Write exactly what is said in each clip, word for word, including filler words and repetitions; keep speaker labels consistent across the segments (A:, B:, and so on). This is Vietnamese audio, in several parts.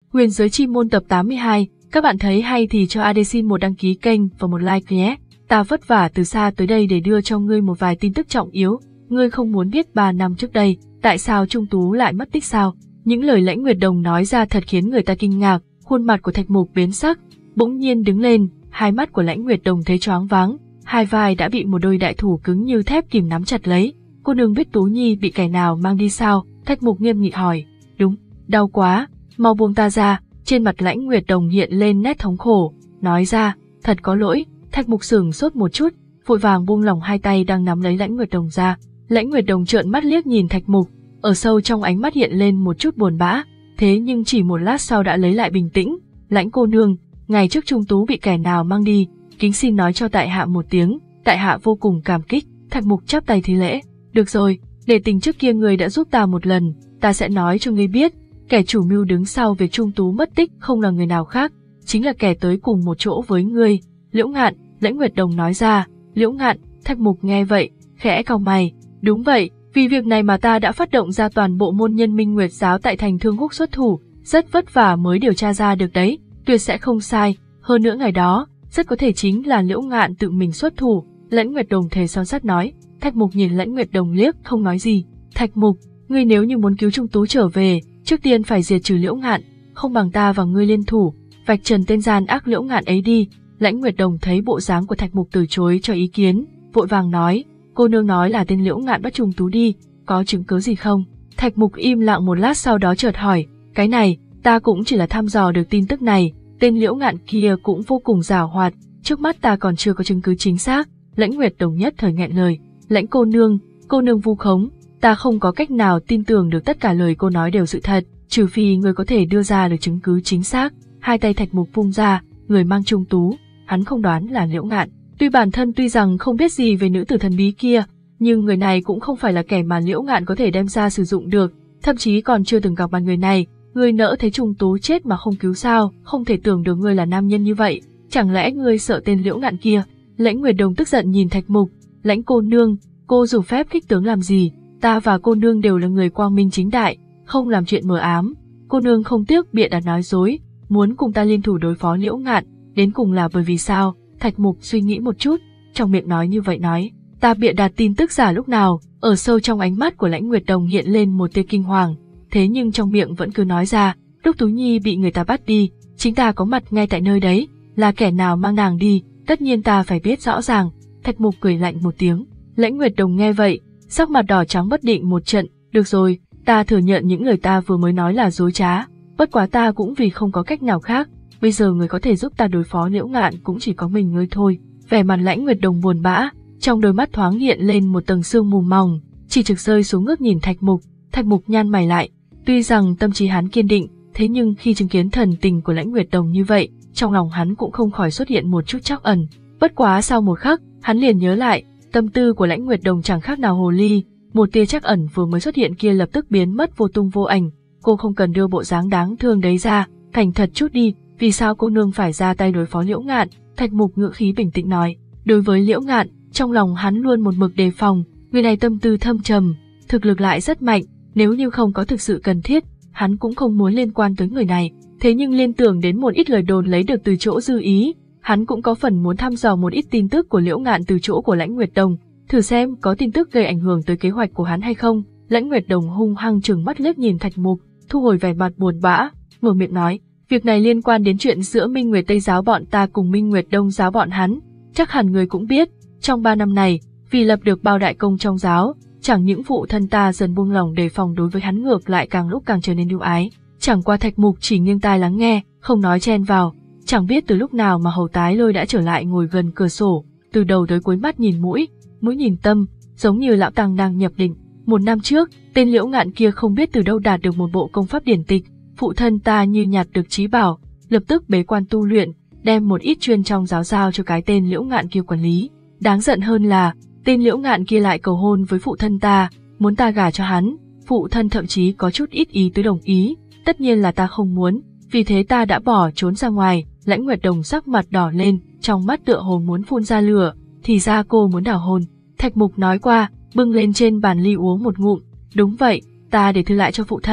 A: Huyền giới chi môn tập tám mươi hai, các bạn thấy hay thì cho a đê xin một đăng ký kênh và một like nhé. Ta vất vả từ xa tới đây để đưa cho ngươi một vài tin tức trọng yếu. Ngươi không muốn biết ba năm trước đây, tại sao Trung Tú lại mất tích sao? Những lời Lãnh Nguyệt Đồng nói ra thật khiến người ta kinh ngạc, khuôn mặt của Thạch Mục biến sắc, bỗng nhiên đứng lên, hai mắt của Lãnh Nguyệt Đồng thấy choáng váng, hai vai đã bị một đôi đại thủ cứng như thép kìm nắm chặt lấy. Cô nương biết Tú Nhi bị kẻ nào mang đi sao? Thạch Mục nghiêm nghị hỏi. Đúng, đau quá, mau buông ta ra. Trên mặt Lãnh Nguyệt Đồng hiện lên nét thống khổ, nói ra, thật có lỗi. Thạch Mục sửng sốt một chút, vội vàng buông lỏng hai tay đang nắm lấy Lãnh Nguyệt Đồng ra. Lãnh Nguyệt Đồng trợn mắt liếc nhìn Thạch Mục, ở sâu trong ánh mắt hiện lên một chút buồn bã, thế nhưng chỉ một lát sau đã lấy lại bình tĩnh. Lãnh cô nương, ngày trước Trung Tú bị kẻ nào mang đi, kính xin nói cho tại hạ một tiếng, tại hạ vô cùng cảm kích. Thạch Mục chắp tay thi lễ. Được rồi, để tình trước kia ngươi đã giúp ta một lần, ta sẽ nói cho ngươi biết, kẻ chủ mưu đứng sau việc Trung Tú mất tích không là người nào khác, chính là kẻ tới cùng một chỗ với ngươi, Liễu Ngạn. Lãnh Nguyệt Đồng nói ra. Liễu Ngạn? Thạch Mục nghe vậy, khẽ cau mày. Đúng vậy, vì việc này mà ta đã phát động ra toàn bộ môn nhân Minh Nguyệt giáo tại thành Thương Húc xuất thủ, rất vất vả mới điều tra ra được đấy, tuyệt sẽ không sai, hơn nữa ngày đó, rất có thể chính là Liễu Ngạn tự mình xuất thủ. Lãnh Nguyệt Đồng thề son sắt nói. Thạch Mục nhìn Lãnh Nguyệt Đồng liếc không nói gì. Thạch Mục, ngươi nếu như muốn cứu Trung Tú trở về, trước tiên phải diệt trừ Liễu Ngạn, không bằng ta và ngươi liên thủ, vạch trần tên gian ác Liễu Ngạn ấy đi. Lãnh Nguyệt Đồng thấy bộ dáng của Thạch Mục từ chối cho ý kiến, vội vàng nói, cô nương nói là tên Liễu Ngạn bắt Trung Tú đi, có chứng cứ gì không? Thạch Mục im lặng một lát sau đó chợt hỏi, cái này, ta cũng chỉ là thăm dò được tin tức này, tên Liễu Ngạn kia cũng vô cùng giàu hoạt, trước mắt ta còn chưa có chứng cứ chính xác. Lãnh Nguyệt Đồng nhất thời nghẹn lời. Lãnh cô nương, cô nương vu khống, ta không có cách nào tin tưởng được tất cả lời cô nói đều sự thật, trừ phi người có thể đưa ra được chứng cứ chính xác. Hai tay Thạch Mục vung ra, người mang Trung Tú, hắn không đoán là Liễu Ngạn. Tuy bản thân tuy rằng không biết gì về nữ tử thần bí kia, nhưng người này cũng không phải là kẻ mà Liễu Ngạn có thể đem ra sử dụng được, thậm chí còn chưa từng gặp mặt người này. Ngươi nỡ thấy Trung Tú chết mà không cứu sao? Không thể tưởng được ngươi là nam nhân như vậy, chẳng lẽ ngươi sợ tên Liễu Ngạn kia? Lãnh Nguyệt Đồng tức giận nhìn Thạch Mục. Lãnh cô nương, cô dùng phép khích tướng làm gì? Ta và cô nương đều là người quang minh chính đại, không làm chuyện mờ ám. Cô nương không tiếc bịa đặt nói dối, muốn cùng ta liên thủ đối phó Liễu Ngạn, đến cùng là bởi vì sao? Thạch Mục suy nghĩ một chút, trong miệng nói như vậy nói, ta bịa đặt tin tức giả lúc nào? Ở sâu trong ánh mắt của Lãnh Nguyệt Đồng hiện lên một tia kinh hoàng, thế nhưng trong miệng vẫn cứ nói ra, lúc Tú Nhi bị người ta bắt đi, chính ta có mặt ngay tại nơi đấy, là kẻ nào mang nàng đi, tất nhiên ta phải biết rõ ràng. Thạch Mục cười lạnh một tiếng. Lãnh Nguyệt Đồng nghe vậy, sắc mặt đỏ trắng bất định một trận. Được rồi, ta thừa nhận những lời ta vừa mới nói là dối trá, bất quá ta cũng vì không có cách nào khác, bây giờ người có thể giúp ta đối phó Liễu Ngạn cũng chỉ có mình ngươi thôi. Vẻ mặt Lãnh Nguyệt Đồng buồn bã, trong đôi mắt thoáng hiện lên một tầng sương mù mỏng, chỉ trực rơi xuống ngước nhìn Thạch Mục. Thạch Mục nhăn mày lại, tuy rằng tâm trí hắn kiên định, thế nhưng khi chứng kiến thần tình của Lãnh Nguyệt Đồng như vậy, trong lòng hắn cũng không khỏi xuất hiện một chút trắc ẩn. Bất quá sau một khắc, hắn liền nhớ lại, tâm tư của Lãnh Nguyệt Đồng chẳng khác nào hồ ly, một tia trắc ẩn vừa mới xuất hiện kia lập tức biến mất vô tung vô ảnh. Cô không cần đưa bộ dáng đáng thương đấy ra, thành thật chút đi, vì sao cô nương phải ra tay đối phó Liễu Ngạn? Thạch Mục ngữ khí bình tĩnh nói. Đối với Liễu Ngạn, trong lòng hắn luôn một mực đề phòng, người này tâm tư thâm trầm, thực lực lại rất mạnh, nếu như không có thực sự cần thiết, hắn cũng không muốn liên quan tới người này. Thế nhưng liên tưởng đến một ít lời đồn lấy được từ chỗ Dư Ý, hắn cũng có phần muốn thăm dò một ít tin tức của Liễu Ngạn từ chỗ của Lãnh Nguyệt Đồng, thử xem có tin tức gây ảnh hưởng tới kế hoạch của hắn hay không. Lãnh Nguyệt Đồng hung hăng trừng mắt liếc nhìn Thạch Mục, thu hồi vẻ mặt buồn bã, mở miệng nói, việc này liên quan đến chuyện giữa Minh Nguyệt Tây giáo bọn ta cùng Minh Nguyệt Đông giáo bọn hắn, chắc hẳn người cũng biết, trong ba năm này, vì lập được bao đại công trong giáo, chẳng những phụ thân ta dần buông lỏng đề phòng đối với hắn ngược lại càng lúc càng trở nên ưu ái. Chẳng qua Thạch Mục chỉ nghiêng tai lắng nghe, không nói chen vào. Chẳng biết từ lúc nào mà Hầu Tái Lôi đã trở lại ngồi gần cửa sổ, từ đầu tới cuối mắt nhìn mũi, mũi nhìn tâm, giống như lão tăng đang nhập định. Một năm trước, tên Liễu Ngạn kia không biết từ đâu đạt được một bộ công pháp điển tịch, phụ thân ta như nhặt được trí bảo, lập tức bế quan tu luyện, đem một ít chuyên trong giáo giao cho cái tên Liễu Ngạn kia quản lý. Đáng giận hơn là, tên Liễu Ngạn kia lại cầu hôn với phụ thân ta, muốn ta gả cho hắn, phụ thân thậm chí có chút ít ý tứ đồng ý, tất nhiên là ta không muốn, vì thế ta đã bỏ trốn ra ngoài. Lãnh Nguyệt Đồng sắc mặt đỏ lên, trong mắt tựa hồ muốn phun ra lửa, thì ra cô muốn đào hôn. Thạch Mục nói qua, bưng lên trên bàn ly uống một ngụm, đúng vậy, ta để thư lại cho phụ thân,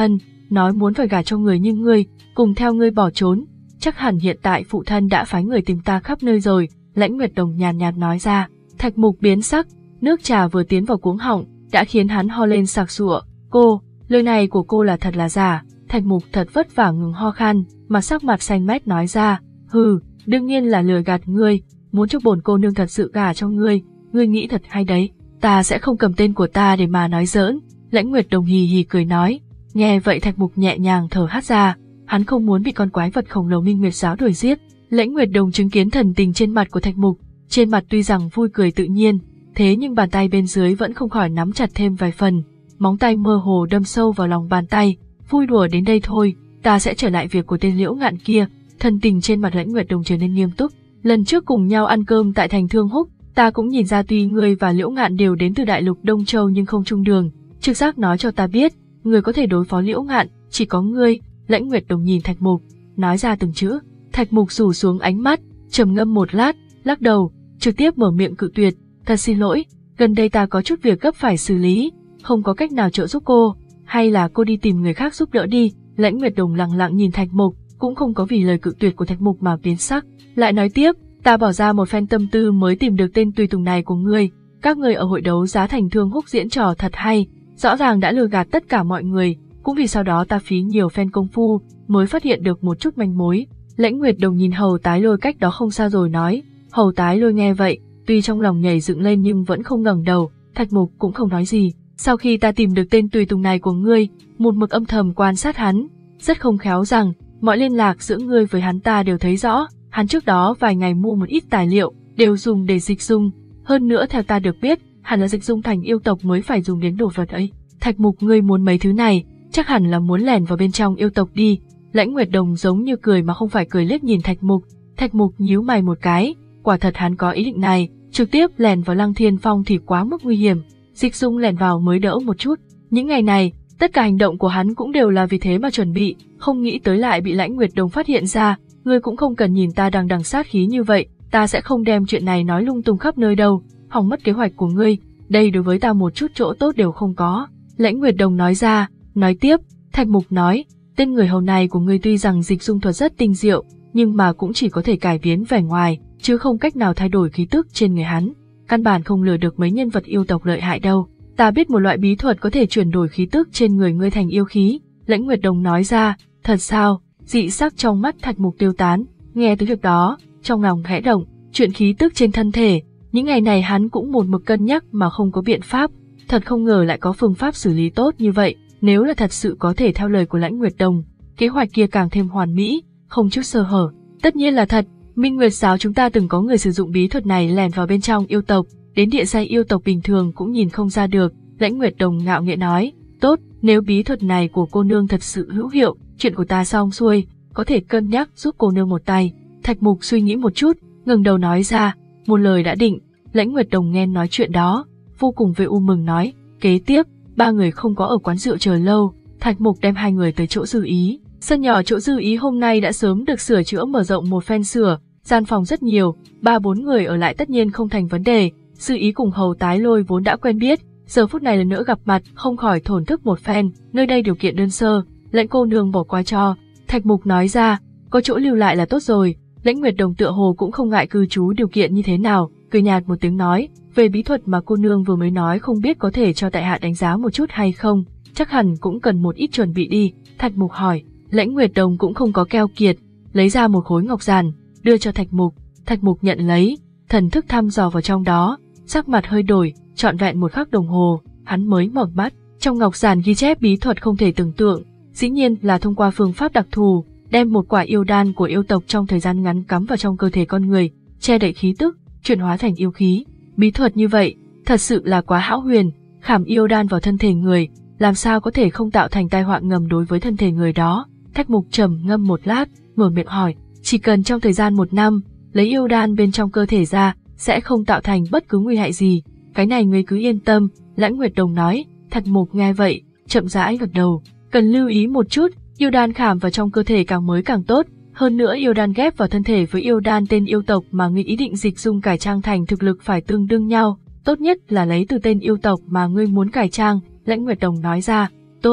A: nói muốn phải gả cho người như ngươi, cùng theo ngươi bỏ trốn. Chắc hẳn hiện tại phụ thân đã phái người tìm ta khắp nơi rồi, Lãnh Nguyệt Đồng nhàn nhạt nói ra. Thạch Mục biến sắc, nước trà vừa tiến vào cuống họng, đã khiến hắn ho lên sặc sụa. Cô, lời này của cô là thật là giả? Thạch Mục thật vất vả ngừng ho khan, mà sắc mặt xanh mét nói ra. Hừ, đương nhiên là lừa gạt ngươi, muốn cho bổn cô nương thật sự gả cho ngươi, ngươi nghĩ thật hay đấy, ta sẽ không cầm tên của ta để mà nói giỡn. Lãnh Nguyệt Đồng hì hì cười nói. Nghe vậy Thạch Mục nhẹ nhàng thở hắt ra, hắn không muốn bị con quái vật khổng lồ Minh Nguyệt giáo đuổi giết. Lãnh Nguyệt Đồng chứng kiến thần tình trên mặt của Thạch Mục, trên mặt tuy rằng vui cười tự nhiên, thế nhưng bàn tay bên dưới vẫn không khỏi nắm chặt thêm vài phần, móng tay mơ hồ đâm sâu vào lòng bàn tay. Vui đùa đến đây thôi, ta sẽ trở lại việc của tên Liễu Ngạn kia. Thần tình trên mặt Lãnh Nguyệt Đồng trở nên nghiêm túc. Lần trước cùng nhau ăn cơm tại thành Thương Húc, ta cũng nhìn ra tuy ngươi và Liễu Ngạn đều đến từ đại lục Đông Châu nhưng không chung đường. Trực giác nói cho ta biết, người có thể đối phó Liễu Ngạn, chỉ có ngươi. Lãnh Nguyệt Đồng nhìn Thạch Mục, nói ra từng chữ. Thạch Mục rủ xuống ánh mắt, trầm ngâm một lát, lắc đầu, trực tiếp mở miệng cự tuyệt. Thật xin lỗi, gần đây ta có chút việc gấp phải xử lý, không có cách nào trợ giúp cô, hay là cô đi tìm người khác giúp đỡ đi. Lãnh Nguyệt Đồng lặng lặng nhìn Thạch Mục, cũng không có vì lời cự tuyệt của Thạch Mục mà biến sắc, lại nói tiếp, ta bỏ ra một phen tâm tư mới tìm được tên tùy tùng này của ngươi. Các người ở hội đấu giá thành Thương Húc diễn trò thật hay, rõ ràng đã lừa gạt tất cả mọi người, cũng vì sau đó ta phí nhiều phen công phu mới phát hiện được một chút manh mối. Lãnh Nguyệt Đồng nhìn Hầu Tái Lôi cách đó không xa rồi nói. Hầu Tái Lôi nghe vậy, tuy trong lòng nhảy dựng lên nhưng vẫn không ngẩng đầu. Thạch Mục cũng không nói gì. Sau khi ta tìm được tên tùy tùng này của ngươi, một mực âm thầm quan sát hắn, rất không khéo rằng mọi liên lạc giữa ngươi với hắn ta đều thấy rõ. Hắn trước đó vài ngày mua một ít tài liệu, đều dùng để dịch dung. Hơn nữa theo ta được biết, hẳn là dịch dung thành yêu tộc mới phải dùng đến đồ vật ấy. Thạch Mục, ngươi muốn mấy thứ này, chắc hẳn là muốn lẻn vào bên trong yêu tộc đi. Lãnh Nguyệt Đồng giống như cười mà không phải cười liếc nhìn Thạch Mục. Thạch Mục nhíu mày một cái, quả thật hắn có ý định này, trực tiếp lẻn vào Lăng Thiên Phong thì quá mức nguy hiểm, dịch dung lẻn vào mới đỡ một chút. Những ngày này, tất cả hành động của hắn cũng đều là vì thế mà chuẩn bị, không nghĩ tới lại bị Lãnh Nguyệt Đồng phát hiện ra. Ngươi cũng không cần nhìn ta đằng đằng sát khí như vậy, ta sẽ không đem chuyện này nói lung tung khắp nơi đâu, hỏng mất kế hoạch của ngươi, đây đối với ta một chút chỗ tốt đều không có. Lãnh Nguyệt Đồng nói ra, nói tiếp, Thạch Mục nói, tên người hầu này của ngươi tuy rằng dịch dung thuật rất tinh diệu, nhưng mà cũng chỉ có thể cải biến vẻ ngoài, chứ không cách nào thay đổi khí tức trên người hắn, căn bản không lừa được mấy nhân vật yêu tộc lợi hại đâu. Ta biết một loại bí thuật có thể chuyển đổi khí tức trên người ngươi thành yêu khí. Lãnh Nguyệt Đồng nói ra, thật sao? Dị sắc trong mắt Thạch Mục tiêu tán, nghe tới việc đó, trong lòng khẽ động, chuyện khí tức trên thân thể, những ngày này hắn cũng một mực cân nhắc mà không có biện pháp, thật không ngờ lại có phương pháp xử lý tốt như vậy. Nếu là thật sự có thể theo lời của Lãnh Nguyệt Đồng, kế hoạch kia càng thêm hoàn mỹ, không chút sơ hở. Tất nhiên là thật, Minh Nguyệt giáo chúng ta từng có người sử dụng bí thuật này lẻn vào bên trong yêu tộc, đến địa giai yêu tộc bình thường cũng nhìn không ra được. Lãnh Nguyệt Đồng ngạo nghễ nói, tốt, nếu bí thuật này của cô nương thật sự hữu hiệu, chuyện của ta xong xuôi, có thể cân nhắc giúp cô nương một tay. Thạch Mục suy nghĩ một chút, ngẩng đầu nói ra, một lời đã định. Lãnh Nguyệt Đồng nghe nói chuyện đó, vô cùng vui u mừng nói, kế tiếp, ba người không có ở quán rượu chờ lâu, Thạch Mục đem hai người tới chỗ Dư Ý. Sân nhỏ chỗ Dư Ý hôm nay đã sớm được sửa chữa mở rộng một phen sửa, gian phòng rất nhiều, ba bốn người ở lại tất nhiên không thành vấn đề. Dư Ý cùng Hầu Tái Lôi vốn đã quen biết, giờ phút này lần nữa gặp mặt, không khỏi thổn thức một phen, nơi đây điều kiện đơn sơ, Lãnh cô nương bỏ qua cho. Thạch Mục nói ra, có chỗ lưu lại là tốt rồi. Lãnh Nguyệt Đồng tựa hồ cũng không ngại cư trú điều kiện như thế nào, cười nhạt một tiếng nói, về bí thuật mà cô nương vừa mới nói không biết có thể cho tại hạ đánh giá một chút hay không, chắc hẳn cũng cần một ít chuẩn bị đi. Thạch Mục hỏi. Lãnh Nguyệt Đồng cũng không có keo kiệt, lấy ra một khối ngọc giản, đưa cho Thạch Mục. Thạch Mục nhận lấy, thần thức thăm dò vào trong đó, sắc mặt hơi đổi, trọn vẹn một khắc đồng hồ, hắn mới mở mắt. Trong ngọc giản ghi chép bí thuật không thể tưởng tượng, dĩ nhiên là thông qua phương pháp đặc thù, đem một quả yêu đan của yêu tộc trong thời gian ngắn cắm vào trong cơ thể con người, che đậy khí tức, chuyển hóa thành yêu khí. Bí thuật như vậy, thật sự là quá hão huyền, khảm yêu đan vào thân thể người, làm sao có thể không tạo thành tai họa ngầm đối với thân thể người đó. Thạch Mục trầm ngâm một lát, mở miệng hỏi, chỉ cần trong thời gian một năm, lấy yêu đan bên trong cơ thể ra, sẽ không tạo thành bất cứ nguy hại gì. Cái này ngươi cứ yên tâm, Lãnh Nguyệt Đồng nói. Thạch Mục nghe vậy, chậm rãi gật đầu, cần lưu ý một chút, yêu đan khảm vào trong cơ thể càng mới càng tốt, hơn nữa yêu đan ghép vào thân thể với yêu đan tên yêu tộc mà ngươi ý định dịch dung cải trang thành thực lực phải tương đương nhau, tốt nhất là lấy từ tên yêu tộc mà ngươi muốn cải trang. Lãnh Nguyệt Đồng nói ra, tốt,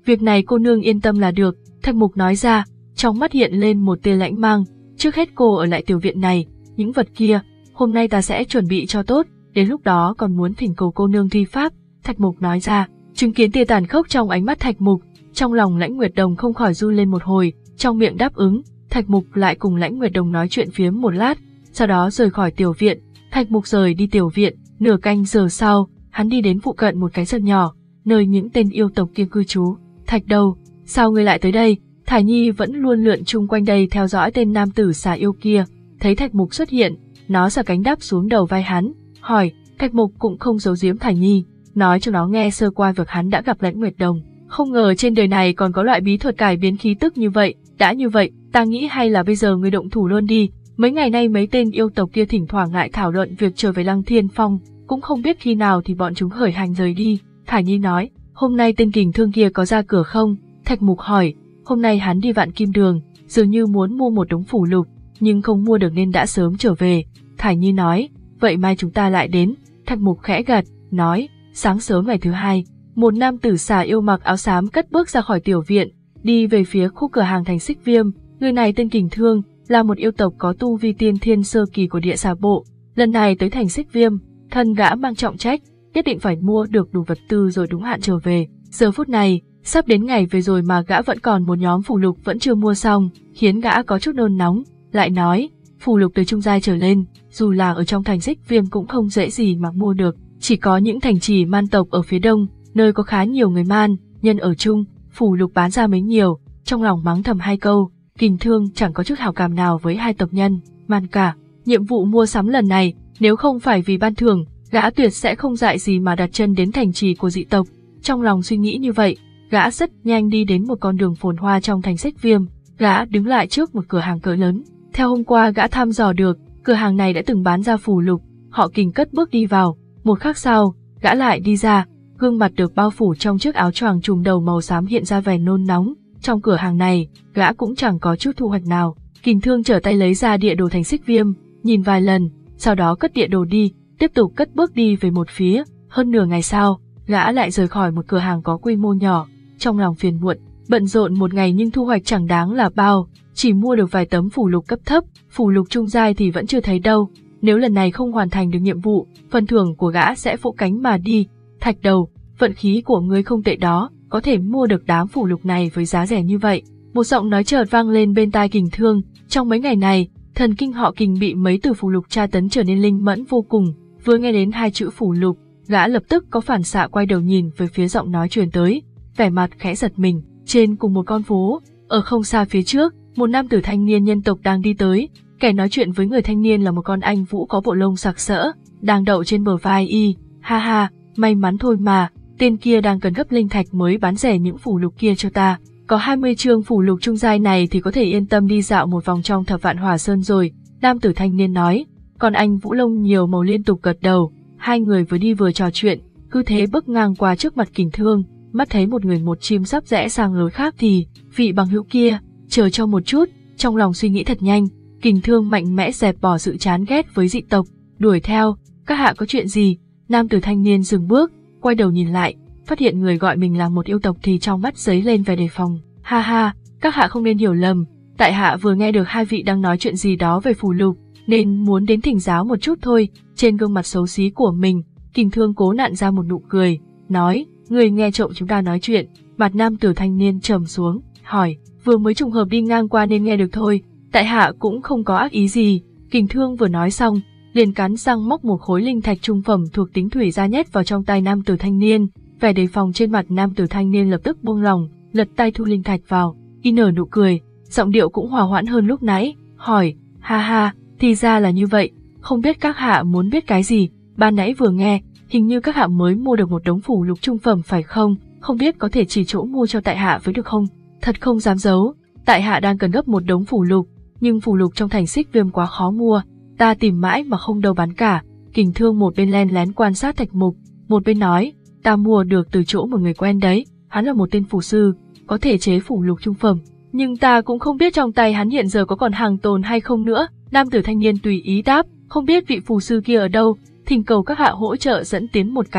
A: Việc này cô nương yên tâm là được, Thạch Mục nói ra, trong mắt hiện lên một tia lãnh mang. Trước hết cô ở lại tiểu viện này, những vật kia, hôm nay ta sẽ chuẩn bị cho tốt, đến lúc đó còn muốn thỉnh cầu cô nương thi pháp, Thạch Mục nói ra. Chứng kiến tia tàn khốc trong ánh mắt Thạch Mục, trong lòng Lãnh Nguyệt Đồng không khỏi run lên một hồi, trong miệng đáp ứng. Thạch Mục lại cùng Lãnh Nguyệt Đồng nói chuyện phiếm một lát, sau đó rời khỏi tiểu viện. Thạch Mục rời đi tiểu viện, nửa canh giờ sau, hắn đi đến phụ cận một cái sân nhỏ, nơi những tên yêu tộc kia cư trú. Thạch Đầu, sao ngươi lại tới đây? Thải Nhi vẫn luôn lượn chung quanh đây theo dõi tên nam tử xà yêu kia, thấy Thạch Mục xuất hiện, nó xả cánh đáp xuống đầu vai hắn, hỏi. Thạch Mục cũng không giấu giếm Thải Nhi, nói cho nó nghe sơ qua việc hắn đã gặp Lãnh Nguyệt Đồng. Không ngờ trên đời này còn có loại bí thuật cải biến khí tức như vậy, đã như vậy, ta nghĩ hay là bây giờ ngươi động thủ luôn đi. Mấy ngày nay mấy tên yêu tộc kia thỉnh thoảng lại thảo luận việc trở về Lăng Thiên Phong, cũng không biết khi nào thì bọn chúng khởi hành rời đi. Thải Nhi nói, hôm nay tên kình thương kia có ra cửa không? Thạch Mục hỏi, hôm nay hắn đi Vạn Kim Đường, dường như muốn mua một đống phù lục, nhưng không mua được nên đã sớm trở về. Thải Nhi nói, vậy mai chúng ta lại đến. Thạch Mục khẽ gật, nói, sáng sớm ngày thứ hai, một nam tử xà yêu mặc áo xám cất bước ra khỏi tiểu viện, đi về phía khu cửa hàng Thành Xích Viêm. Người này tên Kình Thương, là một yêu tộc có tu vi tiên thiên sơ kỳ của địa xà bộ. Lần này tới Thành Xích Viêm, thân gã mang trọng trách, nhất định phải mua được đủ vật tư rồi đúng hạn trở về. Giờ phút này, sắp đến ngày về rồi mà gã vẫn còn một nhóm phù lục vẫn chưa mua xong, khiến gã có chút nôn nóng. Lại nói, phù lục từ trung giai trở lên, dù là ở trong Thành Xích Viêm cũng không dễ gì mà mua được. Chỉ có những thành trì man tộc ở phía đông, nơi có khá nhiều người man, nhân ở chung, phù lục bán ra mấy nhiều, trong lòng mắng thầm hai câu. Kình Thương chẳng có chút hảo cảm nào với hai tộc nhân man cả. Nhiệm vụ mua sắm lần này, nếu không phải vì ban thưởng, gã tuyệt sẽ không dại gì mà đặt chân đến thành trì của dị tộc. Trong lòng suy nghĩ như vậy, gã rất nhanh đi đến một con đường phồn hoa trong Thành Xích Viêm. Gã đứng lại trước một cửa hàng cỡ lớn. Theo hôm qua gã thăm dò được, cửa hàng này đã từng bán ra phù lục. Họ Kình cất bước đi vào, một khắc sau, gã lại đi ra, gương mặt được bao phủ trong chiếc áo choàng trùm đầu màu xám hiện ra vẻ nôn nóng. Trong cửa hàng này, gã cũng chẳng có chút thu hoạch nào. Kình Thương trở tay lấy ra địa đồ Thành Xích Viêm, nhìn vài lần, sau đó cất địa đồ đi, tiếp tục cất bước đi về một phía. Hơn nửa ngày sau, gã lại rời khỏi một cửa hàng có quy mô nhỏ, trong lòng phiền muộn, bận rộn một ngày nhưng thu hoạch chẳng đáng là bao, chỉ mua được vài tấm phù lục cấp thấp, phù lục trung giai thì vẫn chưa thấy đâu. Nếu lần này không hoàn thành được nhiệm vụ, phần thưởng của gã sẽ vỗ cánh mà đi. Thạch Đầu, vận khí của ngươi không tệ đó, có thể mua được đám phù lục này với giá rẻ như vậy. Một giọng nói chợt vang lên bên tai Kình Thương. Trong mấy ngày này, thần kinh họ Kình bị mấy từ phù lục tra tấn trở nên linh mẫn vô cùng. Vừa nghe đến hai chữ phù lục, gã lập tức có phản xạ quay đầu nhìn về phía giọng nói truyền tới, vẻ mặt khẽ giật mình. Trên cùng một con phố, ở không xa phía trước, một nam tử thanh niên nhân tộc đang đi tới. Kẻ nói chuyện với người thanh niên là một con anh vũ có bộ lông sặc sỡ, đang đậu trên bờ vai y. Ha ha, may mắn thôi mà, tên kia đang cần gấp linh thạch mới bán rẻ những phù lục kia cho ta. Có hai mươi chương phù lục trung giai này thì có thể yên tâm đi dạo một vòng trong Thập Vạn Hỏa Sơn rồi, nam tử thanh niên nói. Còn anh vũ lông nhiều màu liên tục gật đầu, hai người vừa đi vừa trò chuyện, cứ thế bước ngang qua trước mặt Kình Thương, mắt thấy một người một chim sắp rẽ sang lối khác thì, vị bằng hữu kia, chờ cho một chút, trong lòng suy nghĩ thật nhanh, Kình Thương mạnh mẽ dẹp bỏ sự chán ghét với dị tộc, đuổi theo. Các hạ có chuyện gì? Nam tử thanh niên dừng bước, quay đầu nhìn lại, phát hiện người gọi mình là một yêu tộc thì trong mắt giấy lên vẻ đề phòng. Ha ha, các hạ không nên hiểu lầm, tại hạ vừa nghe được hai vị đang nói chuyện gì đó về phù lục, nên muốn đến thỉnh giáo một chút thôi. Trên gương mặt xấu xí của mình, Kình Thương cố nặn ra một nụ cười, nói, người nghe trộm chúng ta nói chuyện. Mặt nam tử thanh niên trầm xuống, hỏi, vừa mới trùng hợp đi ngang qua nên nghe được thôi, tại hạ cũng không có ác ý gì. Kình Thương vừa nói xong, liền cắn răng móc một khối linh thạch trung phẩm thuộc tính thủy ra nhét vào trong tay nam tử thanh niên. Vẻ đề phòng trên mặt nam tử thanh niên lập tức buông lỏng, lật tay thu linh thạch vào, y nở nụ cười, giọng điệu cũng hòa hoãn hơn lúc nãy, hỏi, ha ha, thì ra là như vậy, không biết các hạ muốn biết cái gì? Ban nãy vừa nghe, hình như các hạ mới mua được một đống phù lục trung phẩm phải không? Không biết có thể chỉ chỗ mua cho tại hạ với được không? Thật không dám giấu, tại hạ đang cần gấp một đống phù lục, nhưng phù lục trong Thành Xích Viêm quá khó mua, ta tìm mãi mà không đâu bán cả. Kình Thương một bên len lén quan sát Thạch Mục, một bên nói, ta mua được từ chỗ một người quen đấy, hắn là một tên phù sư, có thể chế phù lục trung phẩm, nhưng ta cũng không biết trong tay hắn hiện giờ có còn hàng tồn hay không nữa. Nam tử thanh niên tùy ý đáp, không biết vị phù sư kia ở đâu, thỉnh cầu các hạ hỗ trợ dẫn tiến một cái.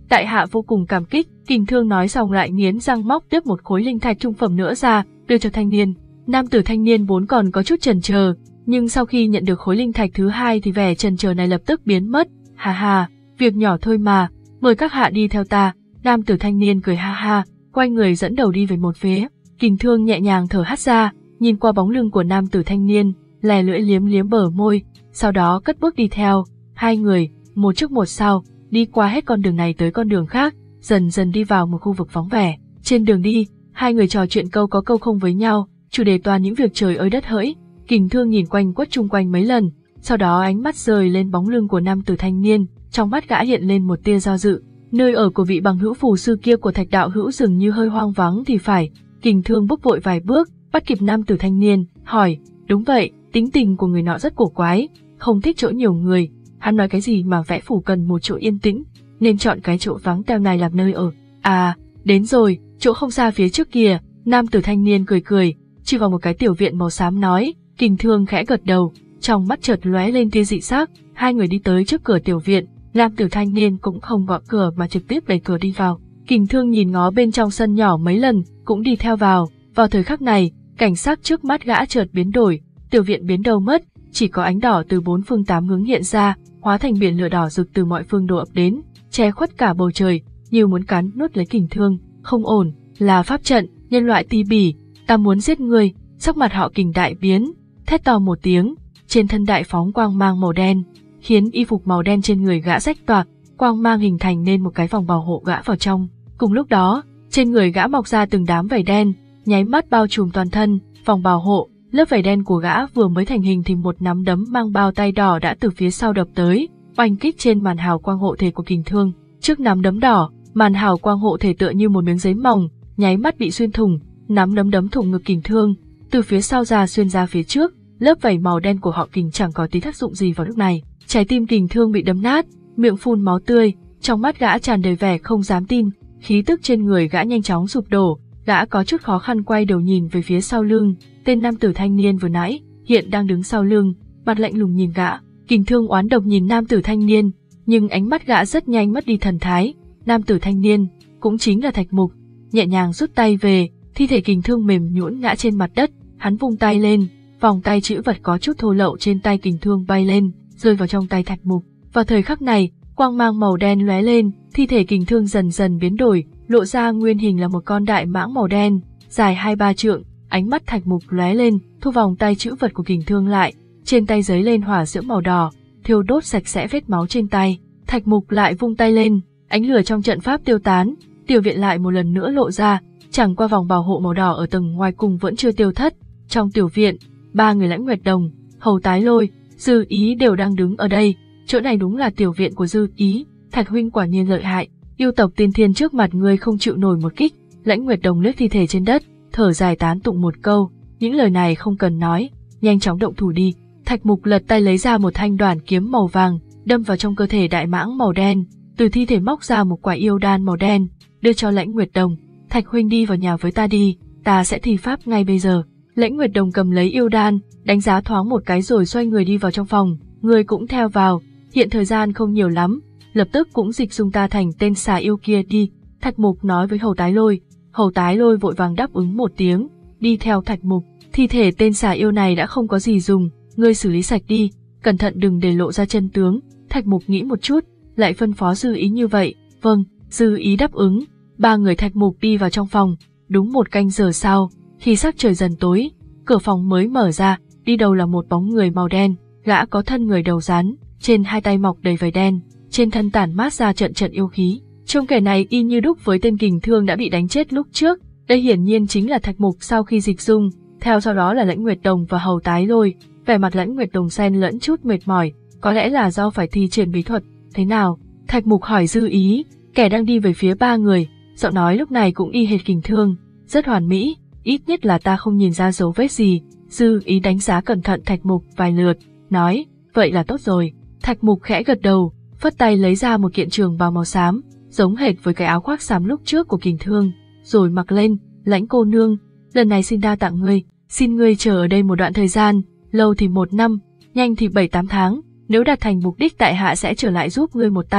A: Tại hạ vô cùng cảm kích. Kình Thương nói xong lại nghiến răng móc tiếp một khối linh thạch trung phẩm nữa ra, đưa cho thanh niên. Nam tử thanh niên vốn còn có chút chần chờ, nhưng sau khi nhận được khối linh thạch thứ hai thì vẻ chần chờ này lập tức biến mất. Hà hà, việc nhỏ thôi mà, mời các hạ đi theo ta. Nam tử thanh niên cười ha ha, quay người dẫn đầu đi về một phía. Kình Thương nhẹ nhàng thở hắt ra, nhìn qua bóng lưng của nam tử thanh niên, lè lưỡi liếm liếm bờ môi, sau đó cất bước đi theo. Hai người, một trước một sau, đi qua hết con đường này tới con đường khác, dần dần đi vào một khu vực vắng vẻ. Trên đường đi, hai người trò chuyện câu có câu không với nhau, chủ đề toàn những việc trời ơi đất hỡi. Kình Thương nhìn quanh quất chung quanh mấy lần, sau đó ánh mắt rơi lên bóng lưng của nam tử thanh niên, trong mắt gã hiện lên một tia do dự. Nơi ở của vị bằng hữu phù sư kia của Thạch đạo hữu dường như hơi hoang vắng thì phải. Kình Thương bước vội vài bước, bắt kịp nam tử thanh niên, hỏi, đúng vậy, tính tình của người nọ rất cổ quái, không thích chỗ nhiều người. Hắn nói cái gì mà vẽ phủ cần một chỗ yên tĩnh, nên chọn cái chỗ vắng teo này làm nơi ở. À, đến rồi, chỗ không xa phía trước kìa. Nam tử thanh niên cười cười, chỉ vào một cái tiểu viện màu xám nói. Kình Thương khẽ gật đầu, trong mắt chợt lóe lên tia dị sắc. Hai người đi tới trước cửa tiểu viện, nam tử thanh niên cũng không gõ cửa mà trực tiếp đẩy cửa đi vào. Kình Thương nhìn ngó bên trong sân nhỏ mấy lần, cũng đi theo vào. Vào thời khắc này, cảnh sắc trước mắt gã chợt biến đổi, tiểu viện biến đâu mất, chỉ có ánh đỏ từ bốn phương tám hướng hiện ra, hóa thành biển lửa đỏ rực từ mọi phương đổ ập đến, che khuất cả bầu trời, như muốn cắn nuốt lấy Kình Thương. Không ổn, là pháp trận, nhân loại ti bỉ, ta muốn giết ngươi. Sắc mặt họ Kình đại biến, thét to một tiếng, trên thân đại phóng quang mang màu đen, khiến y phục màu đen trên người gã rách toạc, quang mang hình thành nên một cái vòng bảo hộ gã vào trong. Cùng lúc đó, trên người gã mọc ra từng đám vảy đen, nháy mắt bao trùm toàn thân. Vòng bảo hộ, lớp vảy đen của gã vừa mới thành hình thì một nắm đấm mang bao tay đỏ đã từ phía sau đập tới, oanh kích trên màn hào quang hộ thể của Kình Thương. Trước nắm đấm đỏ, màn hào quang hộ thể tựa như một miếng giấy mỏng, nháy mắt bị xuyên thủng, nắm đấm đấm thủng ngực Kình Thương, từ phía sau ra xuyên ra phía trước. Lớp vảy màu đen của họ Kình chẳng có tí tác dụng gì vào lúc này. Trái tim Kình Thương bị đấm nát, miệng phun máu tươi, trong mắt gã tràn đầy vẻ không dám tin, khí tức trên người gã nhanh chóng sụp đổ. Gã có chút khó khăn quay đầu nhìn về phía sau lưng, tên nam tử thanh niên vừa nãy hiện đang đứng sau lưng, mặt lạnh lùng nhìn gã. Kình Thương oán độc nhìn nam tử thanh niên, nhưng ánh mắt gã rất nhanh mất đi thần thái. Nam tử thanh niên cũng chính là Thạch Mục, nhẹ nhàng rút tay về, thi thể Kình Thương mềm nhũn ngã trên mặt đất. Hắn vung tay lên, vòng tay chữ vật có chút thô lậu trên tay Kình Thương bay lên, rơi vào trong tay Thạch Mục. Vào thời khắc này, quang mang màu đen lóe lên, thi thể Kình Thương dần dần biến đổi, lộ ra nguyên hình là một con đại mãng màu đen, dài hai ba trượng. Ánh mắt Thạch Mục lóe lên, thu vòng tay chữ vật của Kình Thương lại, trên tay giấy lên hỏa diễm màu đỏ, thiêu đốt sạch sẽ vết máu trên tay. Thạch Mục lại vung tay lên, ánh lửa trong trận pháp tiêu tán, tiểu viện lại một lần nữa lộ ra, chẳng qua vòng bảo hộ màu đỏ ở tầng ngoài cùng vẫn chưa tiêu thất. Trong tiểu viện, ba người Lãnh Nguyệt Đồng, Hầu Tái Lôi, Dư Ý đều đang đứng ở đây. Chỗ này đúng là tiểu viện của Dư Ý. Thạch huynh quả nhiên lợi hại, yêu tộc tiên thiên trước mặt ngươi không chịu nổi một kích. Lãnh Nguyệt Đồng liếc thi thể trên đất, thở dài tán tụng một câu, những lời này không cần nói, nhanh chóng động thủ đi. Thạch Mục lật tay lấy ra một thanh đoản kiếm màu vàng, đâm vào trong cơ thể đại mãng màu đen, từ thi thể móc ra một quả yêu đan màu đen, đưa cho Lãnh Nguyệt Đồng. Thạch huynh đi vào nhà với ta đi, ta sẽ thi pháp ngay bây giờ. Lãnh Nguyệt Đồng cầm lấy yêu đan, đánh giá thoáng một cái rồi xoay người đi vào trong phòng. Người cũng theo vào, hiện thời gian không nhiều lắm, lập tức cũng dịch dung ta thành tên xà yêu kia đi. Thạch Mục nói với Hầu Tái Lôi. Hầu Tái Lôi vội vàng đáp ứng một tiếng, đi theo Thạch Mục. Thi thể tên xà yêu này đã không có gì dùng, ngươi xử lý sạch đi, cẩn thận đừng để lộ ra chân tướng. Thạch Mục nghĩ một chút, lại phân phó Dư Ý như vậy. Vâng, Dư Ý đáp ứng. Ba người Thạch Mục đi vào trong phòng. Đúng một canh giờ sau, khi sắc trời dần tối, cửa phòng mới mở ra, đi đầu là một bóng người màu đen. Gã có thân người đầu rắn, trên hai tay mọc đầy vảy đen, trên thân tản mát ra trận trận yêu khí. Trông kẻ này y như đúc với tên Kình Thương đã bị đánh chết lúc trước. Đây hiển nhiên chính là Thạch Mục sau khi dịch dung. Theo sau đó là Lãnh Nguyệt Đồng và Hầu Tái Lôi. Vẻ mặt Lãnh Nguyệt Đồng xen lẫn chút mệt mỏi, có lẽ là do phải thi triển bí thuật. Thế nào? Thạch Mục hỏi Dư Ý, kẻ đang đi về phía ba người. Giọng nói lúc này cũng y hệt Kình Thương, rất hoàn mỹ, ít nhất là ta không nhìn ra dấu vết gì. Dư Ý đánh giá cẩn thận Thạch Mục vài lượt, nói, vậy là tốt rồi. Thạch Mục khẽ gật đầu, phất tay lấy ra một kiện trường bào màu xám, giống hệt với cái áo khoác xám lúc trước của Kình Thương, rồi mặc lên. Lãnh cô nương, lần này xin đa tặng ngươi, xin ngươi chờ ở đây một đoạn thời gian, lâu thì một năm, nhanh thì bảy tám tháng, nếu đạt thành mục đích tại hạ sẽ trở lại giúp ngươi một tay.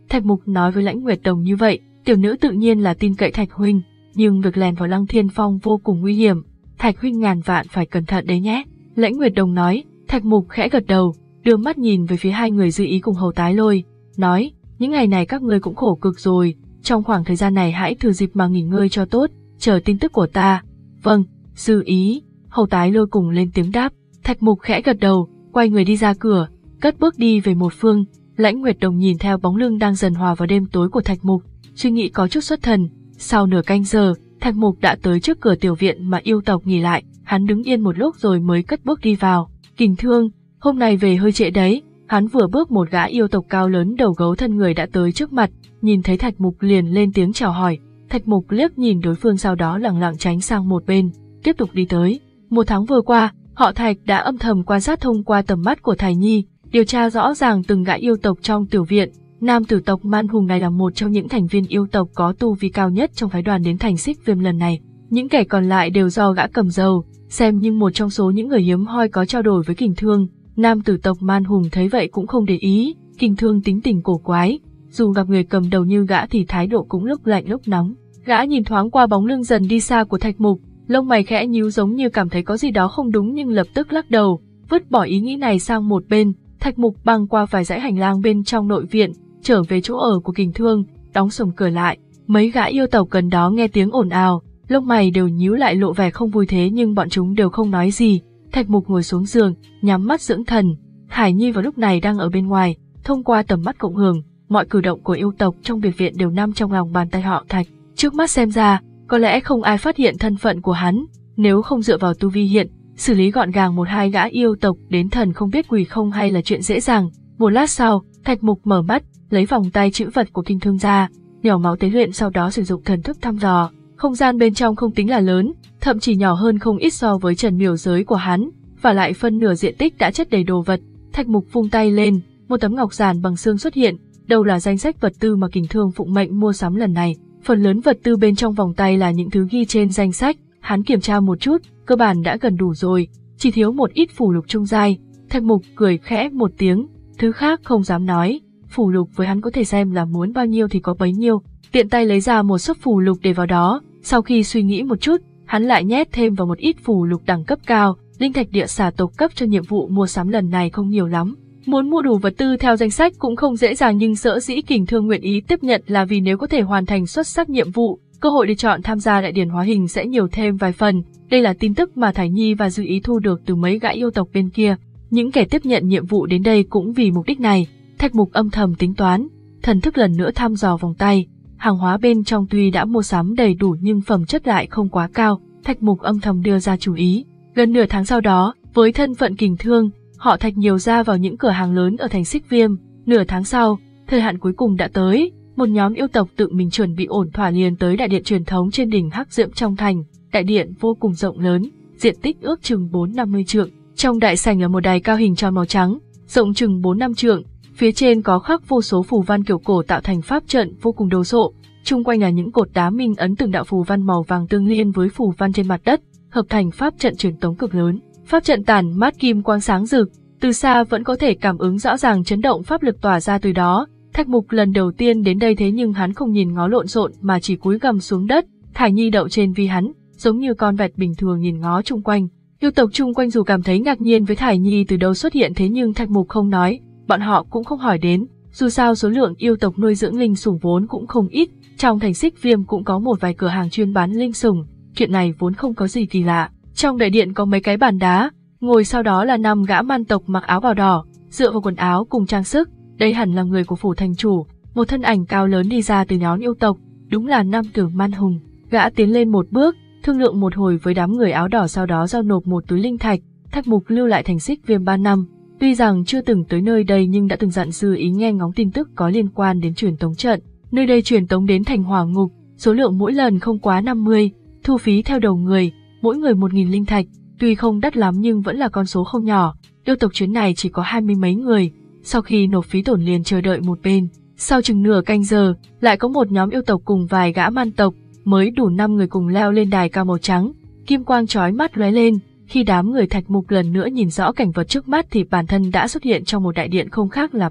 A: Thạch Mục nói với Lãnh Nguyệt Đồng như vậy, tiểu nữ tự nhiên là tin cậy Thạch huynh, nhưng việc lèn vào Lăng Thiên Phong vô cùng nguy hiểm, Thạch huynh ngàn vạn phải cẩn thận đấy nhé. Lãnh Nguyệt Đồng nói. Thạch Mục khẽ gật đầu, đưa mắt nhìn về phía hai người Dư Ý cùng Hầu Tái Lôi, nói, những ngày này các ngươi cũng khổ cực rồi, trong khoảng thời gian này hãy thừa dịp mà nghỉ ngơi cho tốt, chờ tin tức của ta. Vâng, Dư Ý, Hầu Tái Lôi cùng lên tiếng đáp. Thạch Mục khẽ gật đầu, quay người đi ra cửa, cất bước đi về một phương. Lãnh Nguyệt Đồng nhìn theo bóng lưng đang dần hòa vào đêm tối của Thạch Mục, suy nghĩ có chút xuất thần. Sau nửa canh giờ, Thạch Mục đã tới trước cửa tiểu viện mà yêu tộc nghỉ lại, hắn đứng yên một lúc rồi mới cất bước đi vào. Kình Thương, hôm nay về hơi trễ đấy. Hắn vừa bước một gã yêu tộc cao lớn đầu gấu thân người đã tới trước mặt, nhìn thấy Thạch Mục liền lên tiếng chào hỏi. Thạch Mục liếc nhìn đối phương sau đó lẳng lặng tránh sang một bên, tiếp tục đi tới. Một tháng vừa qua, họ Thạch đã âm thầm quan sát thông qua tầm mắt của Thải Nhi, điều tra rõ ràng từng gã yêu tộc trong tiểu viện. Nam tử tộc Man Hùng này là một trong những thành viên yêu tộc có tu vi cao nhất trong phái đoàn đến thành Xích Viêm lần này. Những kẻ còn lại đều do gã cầm đầu, xem như một trong số những người hiếm hoi có trao đổi với Kình Thương. Nam tử tộc Man Hùng thấy vậy cũng không để ý, Kình Thương tính tình cổ quái, dù gặp người cầm đầu như gã thì thái độ cũng lúc lạnh lúc nóng. Gã nhìn thoáng qua bóng lưng dần đi xa của Thạch Mục, lông mày khẽ nhíu giống như cảm thấy có gì đó không đúng nhưng lập tức lắc đầu, vứt bỏ ý nghĩ này sang một bên. Thạch Mục băng qua vài dãy hành lang bên trong nội viện, trở về chỗ ở của Kình Thương, đóng sầm cửa lại. Mấy gã yêu tộc gần đó nghe tiếng ồn ào, lông mày đều nhíu lại lộ vẻ không vui, thế nhưng bọn chúng đều không nói gì. Thạch Mục ngồi xuống giường, nhắm mắt dưỡng thần. Hải Nhi vào lúc này đang ở bên ngoài, thông qua tầm mắt cộng hưởng, mọi cử động của yêu tộc trong biệt viện đều nằm trong lòng bàn tay họ Thạch. Trước mắt xem ra, có lẽ không ai phát hiện thân phận của hắn, nếu không dựa vào tu vi hiện, xử lý gọn gàng một hai gã yêu tộc đến thần không biết quỷ không hay là chuyện dễ dàng. Một lát sau, Thạch Mục mở mắt, lấy vòng tay chữ vật của Kình Thương ra, nhỏ máu tế luyện, sau đó sử dụng thần thức thăm dò. Không gian bên trong không tính là lớn, thậm chí nhỏ hơn không ít so với trần miểu giới của hắn, và lại phân nửa diện tích đã chất đầy đồ vật. Thạch Mục vung tay lên, một tấm ngọc giản bằng xương xuất hiện, đâu là danh sách vật tư mà Kình Thương phụng mệnh mua sắm lần này. Phần lớn vật tư bên trong vòng tay là những thứ ghi trên danh sách, hắn kiểm tra một chút, cơ bản đã gần đủ rồi, chỉ thiếu một ít phù lục trung giai. Thạch Mục cười khẽ một tiếng, thứ khác không dám nói, phù lục với hắn có thể xem là muốn bao nhiêu thì có bấy nhiêu, tiện tay lấy ra một xấp phù lục để vào đó. Sau khi suy nghĩ một chút, hắn lại nhét thêm vào một ít phù lục đẳng cấp cao, linh thạch địa xà tộc cấp cho nhiệm vụ mua sắm lần này không nhiều lắm. Muốn mua đủ vật tư theo danh sách cũng không dễ dàng, nhưng sở dĩ Kình Thương nguyện ý tiếp nhận là vì nếu có thể hoàn thành xuất sắc nhiệm vụ, cơ hội được chọn tham gia đại điển hóa hình sẽ nhiều thêm vài phần. Đây là tin tức mà Thải Nhi và Dư Ý thu được từ mấy gã yêu tộc bên kia. Những kẻ tiếp nhận nhiệm vụ đến đây cũng vì mục đích này. Thạch Mục âm thầm tính toán, thần thức lần nữa thăm dò vòng tay. Hàng hóa bên trong tuy đã mua sắm đầy đủ nhưng phẩm chất lại không quá cao. Thạch Mục âm thầm đưa ra chú ý. Gần nửa tháng sau đó, với thân phận Kình Thương, họ Thạch nhiều ra vào những cửa hàng lớn ở thành Xích Viêm. Nửa tháng sau, thời hạn cuối cùng đã tới. Một nhóm yêu tộc tự mình chuẩn bị ổn thỏa liền tới đại điện truyền thống trên đỉnh Hắc Diễm trong thành. Đại điện vô cùng rộng lớn, diện tích ước chừng bốn năm mươi trượng. Trong đại sảnh là một đài cao hình tròn màu trắng, rộng chừng bốn năm trượng. Phía trên có khắc vô số phù văn kiểu cổ tạo thành pháp trận vô cùng đồ sộ. Chung quanh là những cột đá minh ấn từng đạo phù văn màu vàng tương liên với phù văn trên mặt đất, hợp thành pháp trận truyền tống cực lớn. Pháp trận tản mát kim quang sáng rực, từ xa vẫn có thể cảm ứng rõ ràng chấn động pháp lực tỏa ra từ đó. Thạch Mục lần đầu tiên đến đây thế nhưng hắn không nhìn ngó lộn xộn mà chỉ cúi gằm xuống đất. Thải Nhi đậu trên vi hắn, giống như con vẹt bình thường nhìn ngó chung quanh. Yêu tộc chung quanh dù cảm thấy ngạc nhiên với Thải Nhi từ đâu xuất hiện thế nhưng Thạch Mục không nói, bọn họ cũng không hỏi đến. Dù sao số lượng yêu tộc nuôi dưỡng linh sủng vốn cũng không ít, trong thành Xích Viêm cũng có một vài cửa hàng chuyên bán linh sủng, chuyện này vốn không có gì kỳ lạ. Trong đại điện có mấy cái bàn đá, ngồi sau đó là năm gã man tộc mặc áo bào đỏ, dựa vào quần áo cùng trang sức, đây hẳn là người của phủ thành chủ. Một thân ảnh cao lớn đi ra từ nhóm yêu tộc, đúng là nam tử Man Hùng. Gã tiến lên một bước, thương lượng một hồi với đám người áo đỏ, sau đó giao nộp một túi linh thạch. Thạch Mục lưu lại thành Xích Viêm ba năm, tuy rằng chưa từng tới nơi đây nhưng đã từng dặn Dư Ý nghe ngóng tin tức có liên quan đến truyền tống trận. Nơi đây truyền tống đến thành Hỏa Ngục, số lượng mỗi lần không quá năm mươi, thu phí theo đầu người, mỗi người một nghìn linh thạch, tuy không đắt lắm nhưng vẫn là con số không nhỏ. Yêu tộc chuyến này chỉ có hai mươi mấy người. Sau khi nộp phí tổn liền chờ đợi một bên. Sau chừng nửa canh giờ, lại có một nhóm yêu tộc cùng vài gã man tộc, mới đủ năm người cùng leo lên đài cao màu trắng. Kim quang chói mắt lóe lên, khi đám người Thạch Mục lần nữa nhìn rõ cảnh vật trước mắt thì bản thân đã xuất hiện trong một đại điện không khác là bao.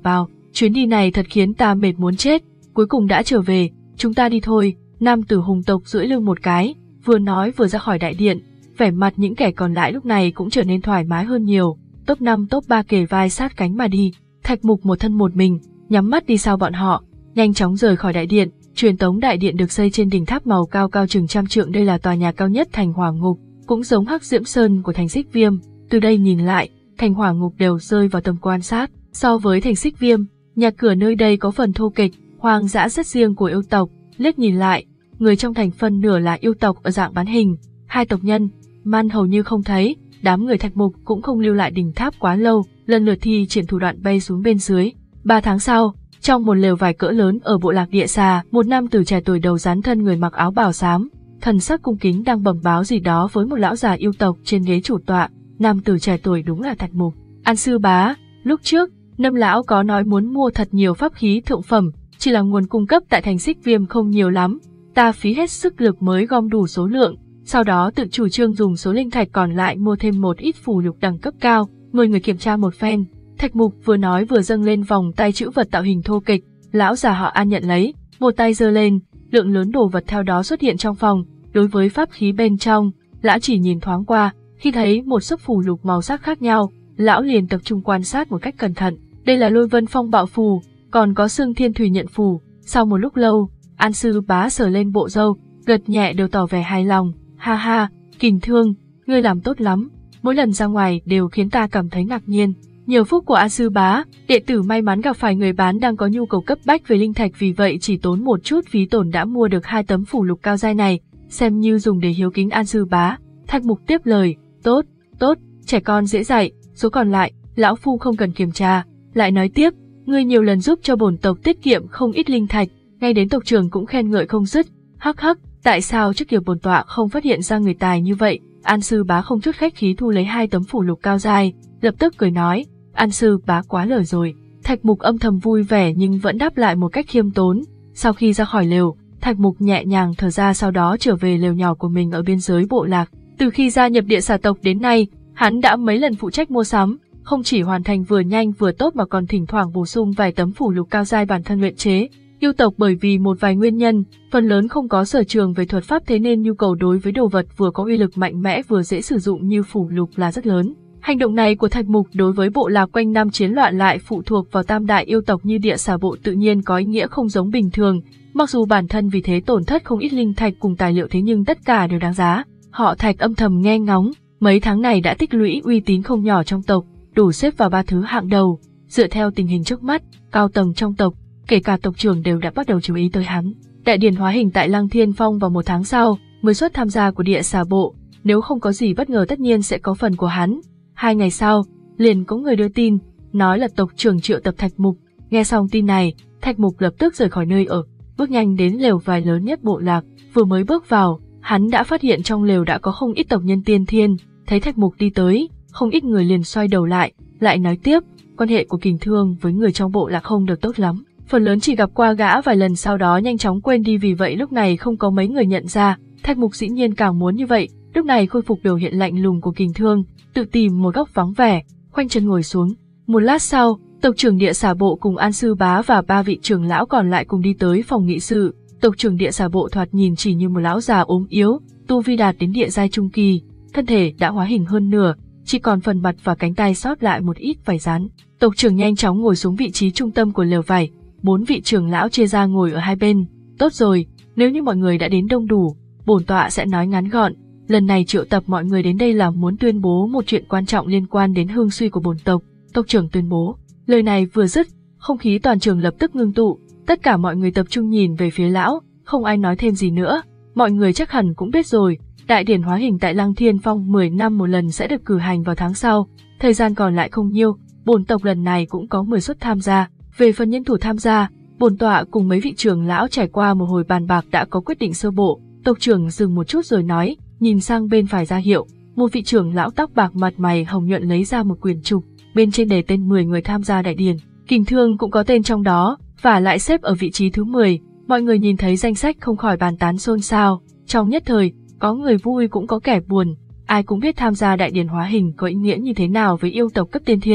A: chuyến đi này thật khiến ta mệt muốn chết, cuối cùng đã trở về, chúng ta đi thôi. Nam tử hùng tộc duỗi lưng một cái, vừa nói vừa ra khỏi đại điện, vẻ mặt những kẻ còn lại lúc này cũng trở nên thoải mái hơn nhiều. Top năm top ba kề vai sát cánh mà đi, Thạch Mục một thân một mình, nhắm mắt đi sau bọn họ, nhanh chóng rời khỏi đại điện. Truyền tống đại điện được xây trên đỉnh tháp màu cao cao chừng trăm trượng, đây là tòa nhà cao nhất thành Hỏa Ngục, cũng giống Hắc Diễm Sơn của thành Xích Viêm. Từ đây nhìn lại, thành Hỏa Ngục đều rơi vào tầm quan sát. So với thành Xích Viêm, nhà cửa nơi đây có phần thô kệch, hoang dã rất riêng của yêu tộc. Liếc nhìn lại, người trong thành phân nửa là yêu tộc ở dạng bán hình, hai tộc nhân man hầu như không thấy. Đám người Thạch Mục cũng không lưu lại đỉnh tháp quá lâu, lần lượt thi triển thủ đoạn bay xuống bên dưới. Ba tháng sau, trong một lều vải cỡ lớn ở bộ lạc Địa Xà, một nam tử trẻ tuổi đầu rắn thân người mặc áo bào xám, thần sắc cung kính đang bẩm báo gì đó với một lão già yêu tộc trên ghế chủ tọa. Nam tử trẻ tuổi đúng là Thạch Mục. An sư bá, lúc trước Nâm lão có nói muốn mua thật nhiều pháp khí thượng phẩm, chỉ là nguồn cung cấp tại thành Xích Viêm không nhiều lắm, ta phí hết sức lực mới gom đủ số lượng, sau đó tự chủ trương dùng số linh thạch còn lại mua thêm một ít phù lục đẳng cấp cao, mời người kiểm tra một phen. Thạch Mục vừa nói vừa dâng lên vòng tay chữ vật tạo hình thô kệch, lão già họ An nhận lấy, một tay giơ lên, lượng lớn đồ vật theo đó xuất hiện trong phòng. Đối với pháp khí bên trong, lão chỉ nhìn thoáng qua, khi thấy một xấp phù lục màu sắc khác nhau, lão liền tập trung quan sát một cách cẩn thận. Đây là Lôi Vân Phong Bạo phù, còn có Xương Thiên Thủy Nhận phù. Sau một lúc lâu, An sư bá sờ lên bộ râu, gật nhẹ đều tỏ vẻ hài lòng. Ha ha, Kình Thương, ngươi làm tốt lắm, mỗi lần ra ngoài đều khiến ta cảm thấy ngạc nhiên. Nhờ phúc của An sư bá, đệ tử may mắn gặp phải người bán đang có nhu cầu cấp bách về linh thạch, vì vậy chỉ tốn một chút phí tổn đã mua được hai tấm phù lục cao giai này, xem như dùng để hiếu kính An sư bá. Thạch Mục tiếp lời, tốt, tốt, trẻ con dễ dạy, số còn lại, lão phu không cần kiểm tra. Lại nói tiếp, ngươi nhiều lần giúp cho bổn tộc tiết kiệm không ít linh thạch, ngay đến tộc trưởng cũng khen ngợi không dứt. Hắc hắc, tại sao trước kia bổn tọa không phát hiện ra người tài như vậy? An sư bá không chút khách khí thu lấy hai tấm phù lục cao giai, lập tức cười nói, An sư bá quá lời rồi. Thạch Mục âm thầm vui vẻ nhưng vẫn đáp lại một cách khiêm tốn. Sau khi ra khỏi lều, Thạch Mục nhẹ nhàng thở ra, sau đó trở về lều nhỏ của mình ở biên giới bộ lạc. Từ khi gia nhập Địa Xà tộc đến nay, hắn đã mấy lần phụ trách mua sắm, không chỉ hoàn thành vừa nhanh vừa tốt mà còn thỉnh thoảng bổ sung vài tấm phù lục cao giai bản thân luyện chế. Yêu tộc bởi vì một vài nguyên nhân, phần lớn không có sở trường về thuật pháp, thế nên nhu cầu đối với đồ vật vừa có uy lực mạnh mẽ vừa dễ sử dụng như phù lục là rất lớn. Hành động này của Thạch Mục đối với bộ lạc quanh năm chiến loạn lại phụ thuộc vào tam đại yêu tộc như Địa Xà bộ tự nhiên có ý nghĩa không giống bình thường. Mặc dù bản thân vì thế tổn thất không ít linh thạch cùng tài liệu, thế nhưng tất cả đều đáng giá. Họ Thạch âm thầm nghe ngóng, mấy tháng này đã tích lũy uy tín không nhỏ trong tộc, đủ xếp vào ba thứ hạng đầu. Dựa theo tình hình trước mắt, cao tầng trong tộc, kể cả tộc trưởng đều đã bắt đầu chú ý tới hắn. Đại điển hóa hình tại Lăng Thiên Phong vào một tháng sau mới xuất tham gia của Địa Xà bộ, nếu không có gì bất ngờ tất nhiên sẽ có phần của hắn. Hai ngày sau, liền có người đưa tin, nói là tộc trưởng triệu tập Thạch Mục. Nghe xong tin này, Thạch Mục lập tức rời khỏi nơi ở, bước nhanh đến lều vải lớn nhất bộ lạc. Vừa mới bước vào, hắn đã phát hiện trong lều đã có không ít tộc nhân tiên thiên. Thấy Thạch Mục đi tới, không ít người liền xoay đầu lại, lại nói tiếp, quan hệ của Kình Thương với người trong bộ lạc không được tốt lắm. Phần lớn chỉ gặp qua gã vài lần sau đó nhanh chóng quên đi, vì vậy lúc này không có mấy người nhận ra. Thạch Mục dĩ nhiên càng muốn như vậy, lúc này khôi phục biểu hiện lạnh lùng của Kình Thương, tự tìm một góc vắng vẻ, khoanh chân ngồi xuống. Một lát sau, tộc trưởng Địa Xà bộ cùng An sư bá và ba vị trưởng lão còn lại cùng đi tới phòng nghị sự. Tộc trưởng Địa Xà bộ thoạt nhìn chỉ như một lão già ốm yếu, tu vi đạt đến địa giai trung kỳ, thân thể đã hóa hình hơn nửa, chỉ còn phần mặt và cánh tay sót lại một ít vải rán. Tộc trưởng nhanh chóng ngồi xuống vị trí trung tâm của lều vải, bốn vị trưởng lão chia ra ngồi ở hai bên. Tốt rồi, nếu như mọi người đã đến đông đủ, bổn tọa sẽ nói ngắn gọn. Lần này triệu tập mọi người đến đây là muốn tuyên bố một chuyện quan trọng liên quan đến hương suy của bổn tộc. Tộc trưởng tuyên bố. Lời này vừa dứt, không khí toàn trường lập tức ngưng tụ, tất cả mọi người tập trung nhìn về phía lão, không ai nói thêm gì nữa. Mọi người chắc hẳn cũng biết rồi, đại điển hóa hình tại Lăng Thiên Phong mười năm một lần sẽ được cử hành vào tháng sau, thời gian còn lại không nhiều, bổn tộc lần này cũng có mười suất tham gia. Về phần nhân thủ tham gia, bổn tọa cùng mấy vị trưởng lão trải qua một hồi bàn bạc đã có quyết định sơ bộ. Tộc trưởng dừng một chút rồi nói, nhìn sang bên phải ra hiệu, một vị trưởng lão tóc bạc mặt mày hồng nhuận lấy ra một quyển trục, bên trên đề tên mười người tham gia đại điển. Kình Thương cũng có tên trong đó, và lại xếp ở vị trí thứ mười. Mọi người nhìn thấy danh sách không khỏi bàn tán xôn xao, trong nhất thời, có người vui cũng có kẻ buồn, ai cũng biết tham gia đại điển hóa hình có ý nghĩa như thế nào với yêu tộc cấp tiên thiên.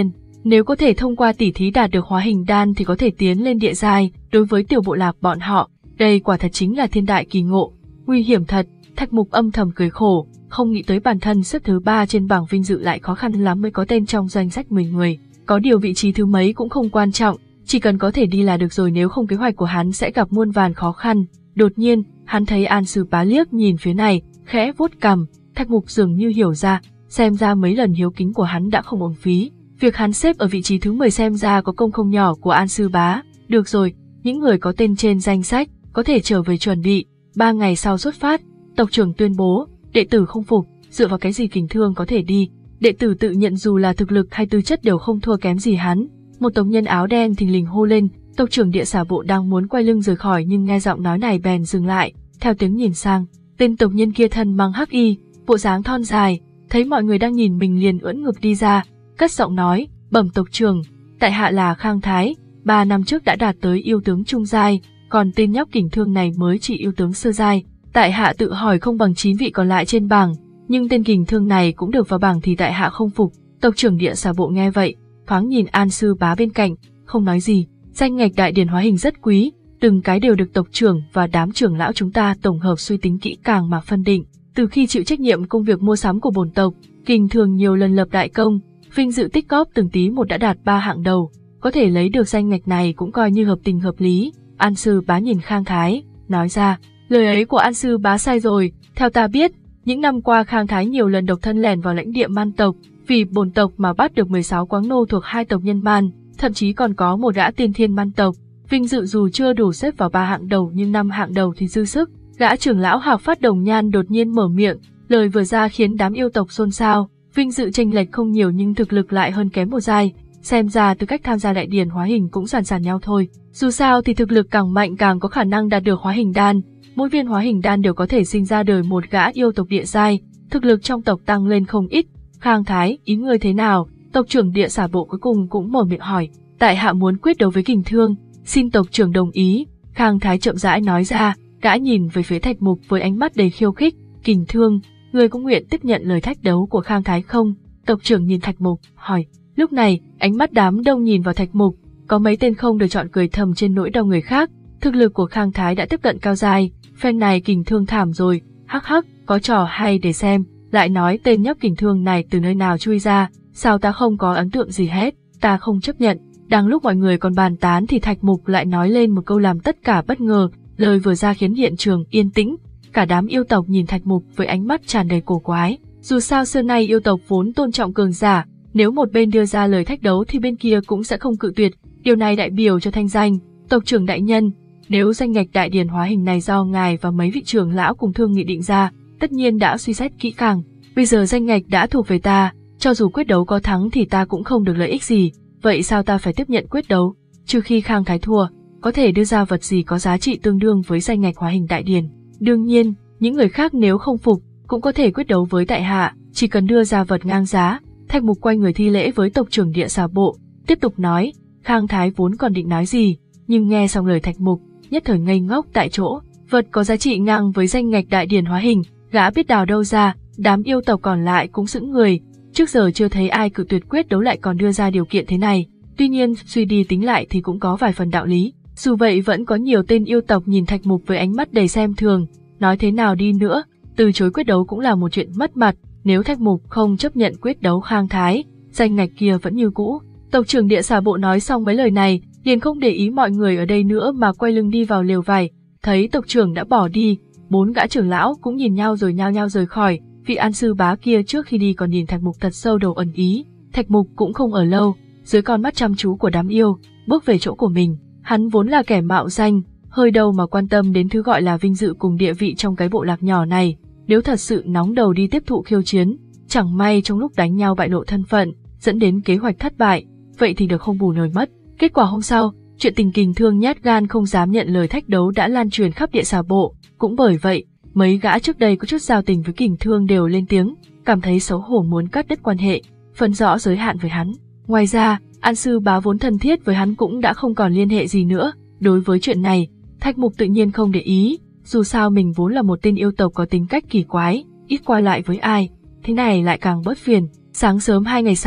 A: Nếu có thể thông qua tỉ thí đạt được hóa hình đan thì có thể tiến lên địa giai, đối với tiểu bộ lạc bọn họ, đây quả thật chính là thiên đại kỳ ngộ. Nguy hiểm thật, Thạch Mục âm thầm cười khổ, không nghĩ tới bản thân xếp thứ ba trên bảng vinh dự lại khó khăn lắm mới có tên trong danh sách mười người. Có điều vị trí thứ mấy cũng không quan trọng, chỉ cần có thể đi là được rồi, nếu không kế hoạch của hắn sẽ gặp muôn vàn khó khăn. Đột nhiên, hắn thấy An Sư Bá liếc nhìn phía này, khẽ vuốt cằm, Thạch Mục dường như hiểu ra, xem ra mấy lần hiếu kính của hắn đã không uổng phí. Việc hắn xếp ở vị trí thứ mười xem ra có công không nhỏ của An Sư Bá. Được rồi, những người có tên trên danh sách có thể trở về chuẩn bị. Ba ngày sau xuất phát, tộc trưởng tuyên bố, đệ tử không phục, dựa vào cái gì Kình Thương có thể đi. Đệ tử tự nhận dù là thực lực hay tư chất đều không thua kém gì hắn. Một tộc nhân áo đen thình lình hô lên, tộc trưởng Địa Xà Bộ đang muốn quay lưng rời khỏi nhưng nghe giọng nói này bèn dừng lại, theo tiếng nhìn sang, tên tộc nhân kia thân mang hắc y, bộ dáng thon dài, thấy mọi người đang nhìn mình liền ưỡn ngực đi ra, cất giọng nói, bẩm tộc trưởng, tại hạ là Khang Thái, ba năm trước đã đạt tới yêu tướng trung giai, còn tên nhóc Kình Thương này mới chỉ yêu tướng sơ giai. Tại hạ tự hỏi không bằng chín vị còn lại trên bảng, nhưng tên Kình Thương này cũng được vào bảng thì tại hạ không phục. Tộc trưởng Địa Xà Bộ nghe vậy, thoáng nhìn An Sư Bá bên cạnh, không nói gì. Danh ngạch đại điển hóa hình rất quý, từng cái đều được tộc trưởng và đám trưởng lão chúng ta tổng hợp suy tính kỹ càng mà phân định. Từ khi chịu trách nhiệm công việc mua sắm của bổn tộc, Kình Thương nhiều lần lập đại công, vinh dự tích góp từng tí một đã đạt ba hạng đầu, có thể lấy được danh ngạch này cũng coi như hợp tình hợp lý. An Sư Bá nhìn Khang Thái, nói ra, lời ấy của An Sư Bá sai rồi, theo ta biết, những năm qua Khang Thái nhiều lần độc thân lẻn vào lãnh địa man tộc, vì bổn tộc mà bắt được mười sáu quáng nô thuộc hai tộc nhân man, thậm chí còn có một gã tiên thiên man tộc, vinh dự dù chưa đủ xếp vào ba hạng đầu nhưng năm hạng đầu thì dư sức. Gã trưởng lão Hạc Phát Đồng Nhan đột nhiên mở miệng, lời vừa ra khiến đám yêu tộc xôn xao, vinh dự chênh lệch không nhiều nhưng thực lực lại hơn kém một giai, xem ra tư cách tham gia đại điển hóa hình cũng sàn sàn nhau thôi. Dù sao thì thực lực càng mạnh càng có khả năng đạt được hóa hình đan, mỗi viên hóa hình đan đều có thể sinh ra đời một gã yêu tộc địa giai, thực lực trong tộc tăng lên không ít. Khang Thái, ý ngươi thế nào? Tộc trưởng Địa Xà Bộ cuối cùng cũng mở miệng hỏi. Tại hạ muốn quyết đấu với Kình Thương, xin tộc trưởng đồng ý. Khang Thái chậm rãi nói ra, gã nhìn về phía Thạch Mục với ánh mắt đầy khiêu khích. Kình Thương, ngươi có nguyện tiếp nhận lời thách đấu của Khang Thái không? Tộc trưởng nhìn Thạch Mục, hỏi. Lúc này, ánh mắt đám đông nhìn vào Thạch Mục, có mấy tên không được chọn cười thầm trên nỗi đau người khác. Thực lực của Khang Thái đã tiếp cận cao giai, phen này Kình Thương thảm rồi, hắc hắc, có trò hay để xem. Lại nói tên nhóc Kình Thương này từ nơi nào chui ra, sao ta không có ấn tượng gì hết, ta không chấp nhận. Đang lúc mọi người còn bàn tán thì Thạch Mục lại nói lên một câu làm tất cả bất ngờ, lời vừa ra khiến hiện trường yên tĩnh, cả đám yêu tộc nhìn Thạch Mục với ánh mắt tràn đầy cổ quái. Dù sao xưa nay yêu tộc vốn tôn trọng cường giả, nếu một bên đưa ra lời thách đấu thì bên kia cũng sẽ không cự tuyệt, điều này đại biểu cho thanh danh. Tộc trưởng đại nhân, nếu danh ngạch đại điển hóa hình này do ngài và mấy vị trưởng lão cùng thương nghị định ra, tất nhiên đã suy xét kỹ càng, bây giờ danh ngạch đã thuộc về ta, cho dù quyết đấu có thắng thì ta cũng không được lợi ích gì, vậy sao ta phải tiếp nhận quyết đấu? Trừ khi Khang Thái thua, có thể đưa ra vật gì có giá trị tương đương với danh ngạch hóa hình đại điển. Đương nhiên, những người khác nếu không phục, cũng có thể quyết đấu với tại hạ, chỉ cần đưa ra vật ngang giá. Thạch Mục quay người thi lễ với tộc trưởng Địa Xà Bộ, tiếp tục nói. Khang Thái vốn còn định nói gì, nhưng nghe xong lời Thạch Mục, nhất thời ngây ngốc tại chỗ. Vật có giá trị ngang với danh ngạch đại điển hóa hình, gã biết đào đâu ra. Đám yêu tộc còn lại cũng sững người, trước giờ chưa thấy ai cự tuyệt quyết đấu lại còn đưa ra điều kiện thế này. Tuy nhiên, suy đi tính lại thì cũng có vài phần đạo lý. Dù vậy vẫn có nhiều tên yêu tộc nhìn Thạch Mục với ánh mắt đầy xem thường, nói thế nào đi nữa, từ chối quyết đấu cũng là một chuyện mất mặt. Nếu Thạch Mục không chấp nhận quyết đấu Khang Thái, danh ngạch kia vẫn như cũ. Tộc trưởng Địa Xà Bộ nói xong mấy lời này, liền không để ý mọi người ở đây nữa mà quay lưng đi vào lều vải. Thấy tộc trưởng đã bỏ đi, bốn gã trưởng lão cũng nhìn nhau rồi nhao nhao rời khỏi. Vị An Sư Bá kia trước khi đi còn nhìn Thạch Mục thật sâu đầu ẩn ý. Thạch Mục cũng không ở lâu, dưới con mắt chăm chú của đám yêu, bước về chỗ của mình. Hắn vốn là kẻ mạo danh, hơi đâu mà quan tâm đến thứ gọi là vinh dự cùng địa vị trong cái bộ lạc nhỏ này. Nếu thật sự nóng đầu đi tiếp thụ khiêu chiến, chẳng may trong lúc đánh nhau bại lộ thân phận, dẫn đến kế hoạch thất bại, vậy thì được không bù nổi mất. Kết quả hôm sau, chuyện tình Kình Thương nhát gan không dám nhận lời thách đấu đã lan truyền khắp Địa Xà Bộ. Cũng bởi vậy, mấy gã trước đây có chút giao tình với Kình Thương đều lên tiếng, cảm thấy xấu hổ muốn cắt đứt quan hệ, phân rõ giới hạn với hắn. Ngoài ra, An Sư Bá vốn thân thiết với hắn cũng đã không còn liên hệ gì nữa. Đối với chuyện này, Thạch Mục tự nhiên không để ý, dù sao mình vốn là một tên yêu tộc có tính cách kỳ quái, ít qua lại với ai, thế này lại càng bớt phiền. Sáng sớm hai ngày sau,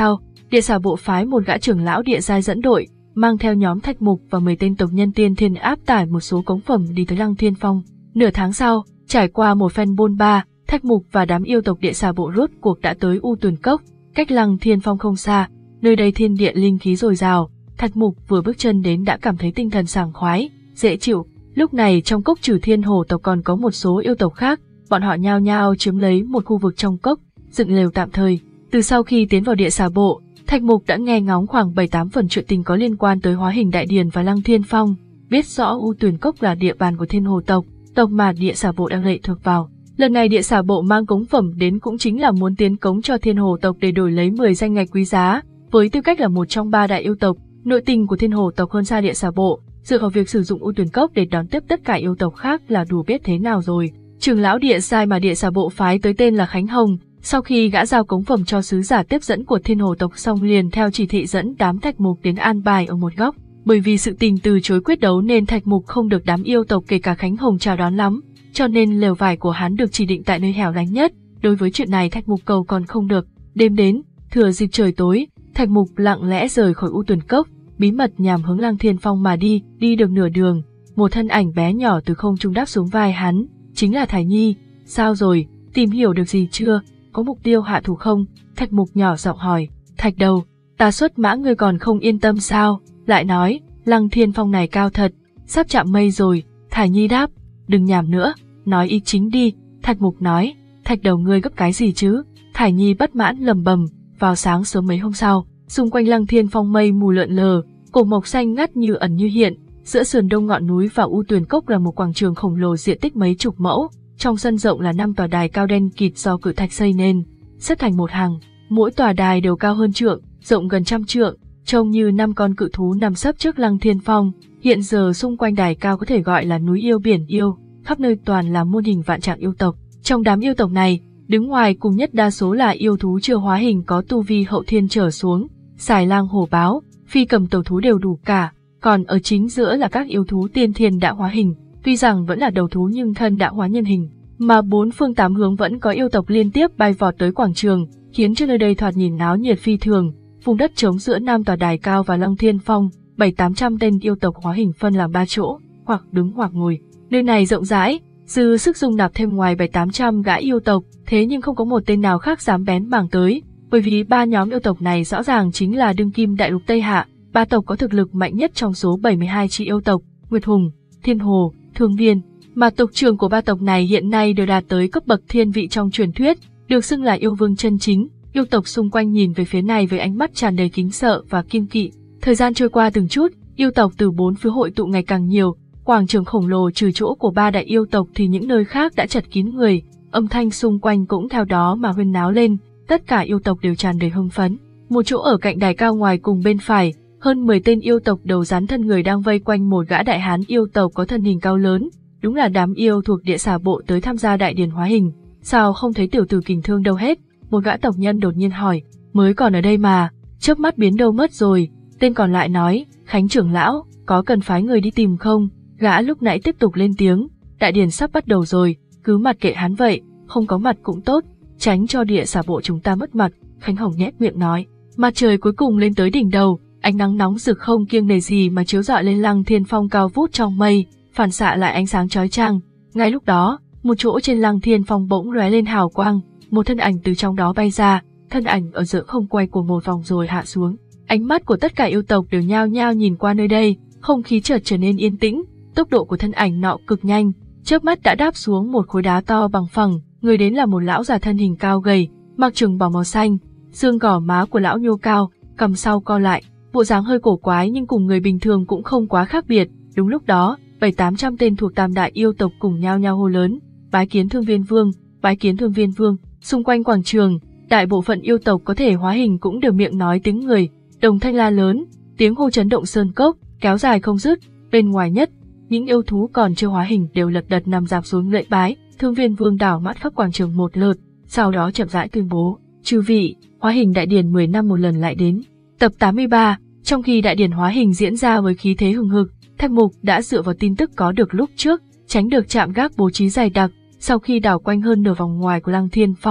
A: Địa Xà Bộ phái một gã trưởng lão địa giai dẫn đội, mang theo nhóm Thạch Mục và mười tên tộc nhân tiên thiên áp tải một số cống phẩm đi tới Lăng Thiên Phong. Nửa tháng sau, trải qua một phen bôn ba, Thạch Mục và đám yêu tộc Địa Xà Bộ rốt cuộc đã tới U Tuyền Cốc, cách Lăng Thiên Phong không xa. Nơi đây thiên địa linh khí dồi dào, Thạch Mục vừa bước chân đến đã cảm thấy tinh thần sảng khoái, dễ chịu. Lúc này trong cốc trừ Thiên Hồ tộc còn có một số yêu tộc khác, bọn họ nhao nhao chiếm lấy một khu vực trong cốc, dựng lều tạm thời. Từ sau khi tiến vào Địa Xà Bộ, Thạch Mục đã nghe ngóng khoảng bảy tám phần chuyện tình có liên quan tới Hóa Hình Đại Điền và Lăng Thiên Phong, biết rõ U Tuyền Cốc là địa bàn của Thiên Hồ tộc, tộc mà Địa Xà Bộ đang lệ thuộc vào. Lần này Địa Xà Bộ mang cống phẩm đến cũng chính là muốn tiến cống cho Thiên Hồ tộc để đổi lấy mười danh ngạch quý giá. Với tư cách là một trong ba đại yêu tộc, nội tình của Thiên Hồ tộc hơn xa Địa Xà Bộ, dựa vào việc sử dụng U Tuyền Cốc để đón tiếp tất cả yêu tộc khác là đủ biết thế nào rồi. Trưởng lão địa giai mà Địa Xà Bộ phái tới tên là Khánh Hồng, sau khi gã giao cống phẩm cho sứ giả tiếp dẫn của Thiên Hồ tộc xong liền theo chỉ thị dẫn đám Thạch Mục đến an bài ở một góc. Bởi vì sự tình từ chối quyết đấu nên Thạch Mục không được đám yêu tộc kể cả Khánh Hồng chào đón lắm, cho nên lều vải của hắn được chỉ định tại nơi hẻo lánh nhất. Đối với chuyện này Thạch Mục cầu còn không được. Đêm đến, thừa dịp trời tối, Thạch Mục lặng lẽ rời khỏi U Tuyền Cốc, bí mật nhằm hướng Lăng Thiên Phong mà đi. Đi được nửa đường, một thân ảnh bé nhỏ từ không trung đáp xuống vai hắn, chính là Thải Nhi. Sao rồi, tìm hiểu được gì chưa? Có mục tiêu hạ thủ không? Thạch Mục nhỏ giọng hỏi. Thạch Đầu, ta xuất mã ngươi còn không yên tâm sao? Lại nói, Lăng Thiên Phong này cao thật, sắp chạm mây rồi. Thải Nhi đáp, đừng nhảm nữa, nói ý chính đi. Thạch Mục nói, Thạch Đầu ngươi gấp cái gì chứ? Thải Nhi bất mãn lầm bầm. Vào sáng sớm mấy hôm sau, xung quanh Lăng Thiên Phong mây mù lượn lờ, cổ mộc xanh ngắt như ẩn như hiện. Giữa sườn đông ngọn núi và U Tuyền Cốc là một quảng trường khổng lồ diện tích mấy chục mẫu. Trong sân rộng là năm tòa đài cao đen kịt do cự thạch xây nên, xếp thành một hàng. Mỗi tòa đài đều cao hơn trượng, rộng gần trăm trượng, trông như năm con cự thú nằm sấp trước Lăng Thiên Phong. Hiện giờ xung quanh đài cao có thể gọi là núi yêu biển yêu, khắp nơi toàn là muôn hình vạn trạng yêu tộc. Trong đám yêu tộc này, đứng ngoài cùng nhất đa số là yêu thú chưa hóa hình có tu vi hậu thiên trở xuống, xài lang hổ báo, phi cầm tẩu thú đều đủ cả, còn ở chính giữa là các yêu thú tiên thiên đã hóa hình, tuy rằng vẫn là đầu thú nhưng thân đã hóa nhân hình, mà bốn phương tám hướng vẫn có yêu tộc liên tiếp bay vọt tới quảng trường, khiến cho nơi đây thoạt nhìn náo nhiệt phi thường. Vùng đất trống giữa năm tòa đài cao và Lăng Thiên Phong, bảy tám trăm tên yêu tộc hóa hình phân làm ba chỗ, hoặc đứng hoặc ngồi. Nơi này rộng rãi, dư sức dung nạp thêm ngoài bảy tám trăm gã yêu tộc, thế nhưng không có một tên nào khác dám bén mảng tới, bởi vì ba nhóm yêu tộc này rõ ràng chính là đương kim đại lục Tây Hạ, ba tộc có thực lực mạnh nhất trong số bảy mươi hai chi yêu tộc, Nguyệt Hùng, Thiên Hồ, Thương Viên, mà tộc trưởng của ba tộc này hiện nay đều đạt tới cấp bậc thiên vị trong truyền thuyết, được xưng là yêu vương chân chính. Yêu tộc xung quanh nhìn về phía này với ánh mắt tràn đầy kính sợ và kiêng kỵ. Thời gian trôi qua từng chút, yêu tộc từ bốn phía hội tụ ngày càng nhiều, quảng trường khổng lồ trừ chỗ của ba đại yêu tộc thì những nơi khác đã chật kín người, âm thanh xung quanh cũng theo đó mà huyên náo lên, tất cả yêu tộc đều tràn đầy hưng phấn. Một chỗ ở cạnh đài cao ngoài cùng bên phải, hơn mười tên yêu tộc đầu rắn thân người đang vây quanh một gã đại hán yêu tộc có thân hình cao lớn, đúng là đám yêu thuộc Địa Xà Bộ tới tham gia đại điển hóa hình. Sao không thấy tiểu tử Kình Thương đâu hết? Một gã tộc nhân đột nhiên hỏi. Mới còn ở đây mà, chớp mắt biến đâu mất rồi. Tên còn lại nói, Khánh trưởng lão, có cần phái người đi tìm không? Gã lúc nãy tiếp tục lên tiếng, đại điển sắp bắt đầu rồi, cứ mặc kệ hắn vậy, không có mặt cũng tốt, tránh cho Địa Xà Bộ chúng ta mất mặt. Khánh Hồng nhếch miệng nói. Mặt trời cuối cùng lên tới đỉnh đầu, ánh nắng nóng rực không kiêng nể gì mà chiếu rọi lên Lăng Thiên Phong cao vút trong mây, phản xạ lại ánh sáng chói chang. Ngay lúc đó, một chỗ trên Lăng Thiên Phong bỗng lóe lên hào quang, một thân ảnh từ trong đó bay ra, thân ảnh ở giữa không quay của một vòng rồi hạ xuống. Ánh mắt của tất cả yêu tộc đều nhao nhao nhìn qua nơi đây, không khí chợt trở nên yên tĩnh, tốc độ của thân ảnh nọ cực nhanh, chớp mắt đã đáp xuống một khối đá to bằng phẳng, người đến là một lão già thân hình cao gầy, mặc trường bào màu xanh, xương gò má của lão nhô cao, cằm sau co lại, bộ dáng hơi cổ quái nhưng cùng người bình thường cũng không quá khác biệt. Đúng lúc đó, bảy tám trăm tên thuộc tam đại yêu tộc cùng nhau nhau hô lớn, bái kiến Thương Viên Vương, bái kiến Thương Viên Vương. Xung quanh quảng trường, đại bộ phận yêu tộc có thể hóa hình cũng đều miệng nói tiếng người, đồng thanh la lớn, tiếng hô chấn động sơn cốc, kéo dài không dứt. Bên ngoài nhất, những yêu thú còn chưa hóa hình đều lật đật nằm dạp xuống lễ bái. Thương Viên Vương đảo mắt khắp quảng trường một lượt, sau đó chậm rãi tuyên bố, chư vị, hóa hình đại điển mười năm một lần lại đến. Tập tám mươi ba, trong khi đại điển hóa hình diễn ra với khí thế hừng hực, Thạch Mục đã dựa vào tin tức có được lúc trước, tránh được trạm gác bố trí dày đặc. Sau khi đảo quanh hơn nửa vòng ngoài của Lăng Thiên Phong,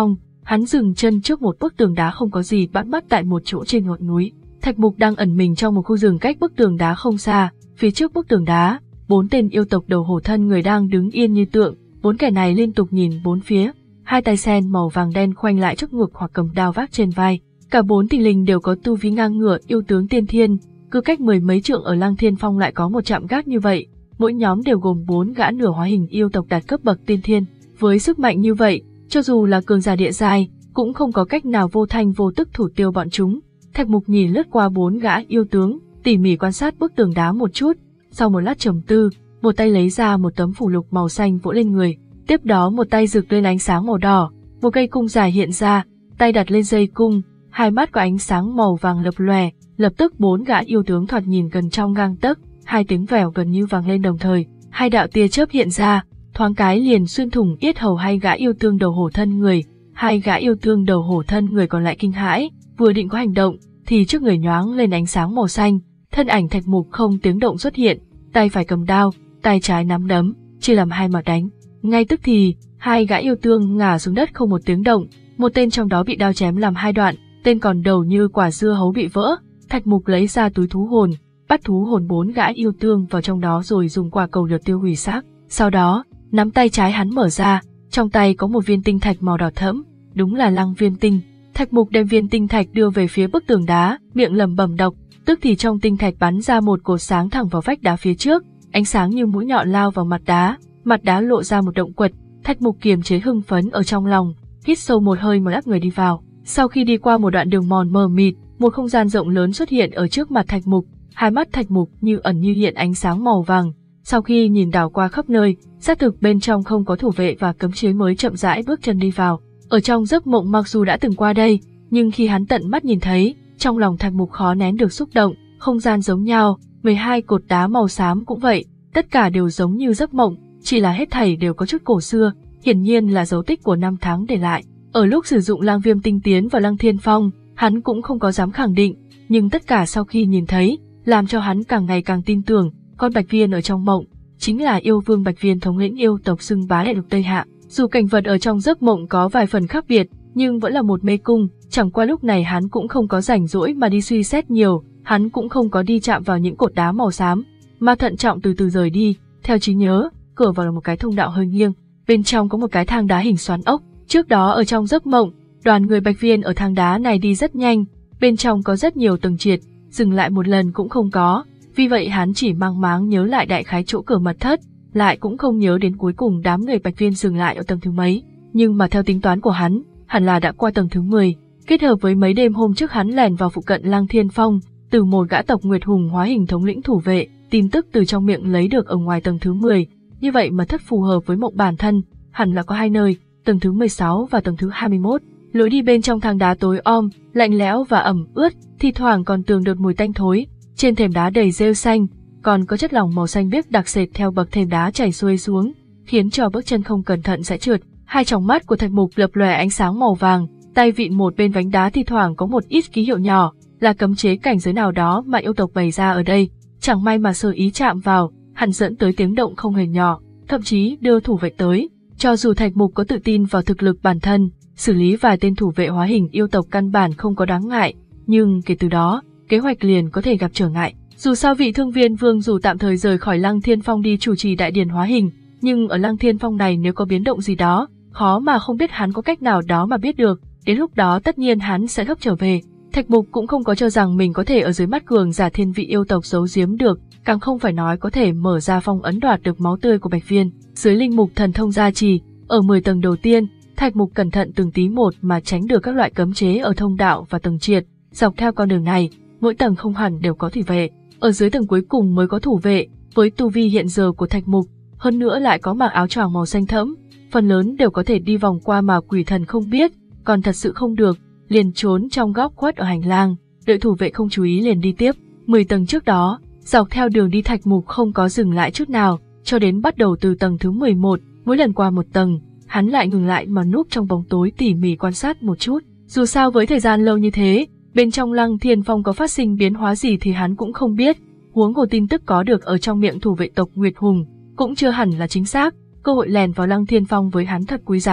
A: Hắn dừng chân trước một bức tường đá không có gì bắt mắt tại một chỗ trên ngọn núi. Thạch Mục đang ẩn mình trong một khu rừng cách bức tường đá không xa. Phía trước bức tường đá, bốn tên yêu tộc đầu hổ thân người đang đứng yên như tượng. Bốn kẻ này liên tục nhìn bốn phía, hai tay sen màu vàng đen khoanh lại trước ngực hoặc cầm đao vác trên vai. Cả bốn tinh linh đều có tu vi ngang ngửa yêu tướng tiên thiên, cứ cách mười mấy trượng ở Lăng Thiên Phong lại có một trạm gác như vậy. Mỗi nhóm đều gồm bốn gã nửa hóa hình yêu tộc đạt cấp bậc tiên thiên. Với sức mạnh như vậy, cho dù là cường giả địa giai, cũng không có cách nào vô thanh vô tức thủ tiêu bọn chúng. Thạch Mục nhìn lướt qua bốn gã yêu tướng, tỉ mỉ quan sát bức tường đá một chút. Sau một lát trầm tư, một tay lấy ra một tấm phù lục màu xanh vỗ lên người, tiếp đó một tay rực lên ánh sáng màu đỏ, một cây cung dài hiện ra, tay đặt lên dây cung, hai mắt có ánh sáng màu vàng lập lòe, lập tức bốn gã yêu tướng thoạt nhìn gần trong gang tấc, hai tiếng vèo gần như vang lên đồng thời, hai đạo tia chớp hiện ra, thoáng cái liền xuyên thủng yết hầu hai gã yêu tương đầu hổ thân người. Hai gã yêu tương đầu hổ thân người còn lại kinh hãi, vừa định có hành động, thì trước người nhoáng lên ánh sáng màu xanh, thân ảnh Thạch Mục không tiếng động xuất hiện, tay phải cầm đao, tay trái nắm đấm, chia làm hai mặt đánh. Ngay tức thì, hai gã yêu tương ngã xuống đất không một tiếng động, một tên trong đó bị đao chém làm hai đoạn, tên còn đầu như quả dưa hấu bị vỡ. Thạch Mục lấy ra túi thú hồn, bắt thú hồn bốn gã yêu tương vào trong đó rồi dùng quả cầu lửa tiêu hủy xác. Sau đó, nắm tay trái hắn mở ra, trong tay có một viên tinh thạch màu đỏ thẫm, đúng là Lăng Viêm tinh. Thạch Mục đem viên tinh thạch đưa về phía bức tường đá, miệng lẩm bẩm đọc, tức thì trong tinh thạch bắn ra một cột sáng thẳng vào vách đá phía trước, ánh sáng như mũi nhọn lao vào mặt đá, mặt đá lộ ra một động quật. Thạch Mục kiềm chế hưng phấn ở trong lòng, hít sâu một hơi mà lắc người đi vào. Sau khi đi qua một đoạn đường mòn mờ mịt, một không gian rộng lớn xuất hiện ở trước mặt Thạch Mục, hai mắt Thạch Mục như ẩn như hiện ánh sáng màu vàng. Sau khi nhìn đảo qua khắp nơi, xác thực bên trong không có thủ vệ và cấm chế mới chậm rãi bước chân đi vào. Ở trong giấc mộng mặc dù đã từng qua đây, nhưng khi hắn tận mắt nhìn thấy, trong lòng Thạch Mục khó nén được xúc động. Không gian giống nhau, mười hai cột đá màu xám cũng vậy, tất cả đều giống như giấc mộng, chỉ là hết thảy đều có chút cổ xưa, hiển nhiên là dấu tích của năm tháng để lại. Ở lúc sử dụng Lang Viêm tinh tiến vào Lăng Thiên Phong, hắn cũng không có dám khẳng định, nhưng tất cả sau khi nhìn thấy, làm cho hắn càng ngày càng tin tưởng, con Bạch Viên ở trong mộng chính là yêu vương Bạch Viên thống lĩnh yêu tộc xưng bá đại lục Tây Hạ. Dù cảnh vật ở trong giấc mộng có vài phần khác biệt, nhưng vẫn là một mê cung, chẳng qua lúc này hắn cũng không có rảnh rỗi mà đi suy xét nhiều, hắn cũng không có đi chạm vào những cột đá màu xám, mà thận trọng từ từ rời đi. Theo trí nhớ, cửa vào là một cái thông đạo hơi nghiêng, bên trong có một cái thang đá hình xoắn ốc. Trước đó ở trong giấc mộng, đoàn người Bạch Viên ở thang đá này đi rất nhanh, bên trong có rất nhiều tầng trệt, dừng lại một lần cũng không có, vì vậy hắn chỉ mang máng nhớ lại đại khái chỗ cửa mật thất, lại cũng không nhớ đến cuối cùng đám người Bạch Viên dừng lại ở tầng thứ mấy. Nhưng mà theo tính toán của hắn, hẳn là đã qua tầng thứ mười, kết hợp với mấy đêm hôm trước hắn lẻn vào phụ cận Lăng Thiên Phong, từ một gã tộc Nguyệt Hùng hóa hình thống lĩnh thủ vệ, tin tức từ trong miệng lấy được ở ngoài tầng thứ mười, như vậy mật thất phù hợp với mộng bản thân, hẳn là có hai nơi, tầng thứ mười sáu và tầng thứ hai mươi mốt. Lối đi bên trong thang đá tối om, lạnh lẽo và ẩm ướt, thi thoảng còn tường đợt mùi tanh thối, trên thềm đá đầy rêu xanh, còn có chất lỏng màu xanh biếc đặc sệt theo bậc thềm đá chảy xuôi xuống, khiến cho bước chân không cẩn thận sẽ trượt. Hai tròng mắt của Thạch Mục lập lòe ánh sáng màu vàng, tay vịn một bên vánh đá thi thoảng có một ít ký hiệu nhỏ, là cấm chế cảnh giới nào đó mà yêu tộc bày ra ở đây, chẳng may mà sơ ý chạm vào, hẳn dẫn tới tiếng động không hề nhỏ, thậm chí đưa thủ vệ tới. Cho dù Thạch Mục có tự tin vào thực lực bản thân, xử lý vài tên thủ vệ hóa hình yêu tộc căn bản không có đáng ngại, nhưng kể từ đó, kế hoạch liền có thể gặp trở ngại. Dù sao vị Thương Viên Vương dù tạm thời rời khỏi Lăng Thiên Phong đi chủ trì đại điển hóa hình, nhưng ở Lăng Thiên Phong này nếu có biến động gì đó, khó mà không biết hắn có cách nào đó mà biết được, đến lúc đó tất nhiên hắn sẽ gấp trở về. Thạch Mục cũng không có cho rằng mình có thể ở dưới mắt cường giả thiên vị yêu tộc giấu giếm được, càng không phải nói có thể mở ra phong ấn đoạt được máu tươi của Bạch Viên. Dưới linh mục thần thông gia trì, ở mười tầng đầu tiên, Thạch Mục cẩn thận từng tí một mà tránh được các loại cấm chế ở thông đạo và tầng triệt. Dọc theo con đường này, mỗi tầng không hẳn đều có thủy vệ, ở dưới tầng cuối cùng mới có thủ vệ. Với tu vi hiện giờ của Thạch Mục, hơn nữa lại có mặc áo choàng màu xanh thẫm, phần lớn đều có thể đi vòng qua mà quỷ thần không biết, còn thật sự không được, liền trốn trong góc khuất ở hành lang, đợi thủ vệ không chú ý liền đi tiếp. Mười tầng trước đó, dọc theo đường đi Thạch Mục không có dừng lại chút nào, cho đến bắt đầu từ tầng thứ mười một, mỗi lần qua một tầng, hắn lại ngừng lại mà núp trong bóng tối tỉ mỉ quan sát một chút. Dù sao với thời gian lâu như thế, bên trong Lăng Thiên Phong có phát sinh biến hóa gì thì hắn cũng không biết, huống hồ tin tức có được ở trong miệng thủ vệ tộc Nguyệt Hùng cũng chưa hẳn là chính xác. Cơ hội lèn vào Lăng Thiên Phong với hắn thật quý giá,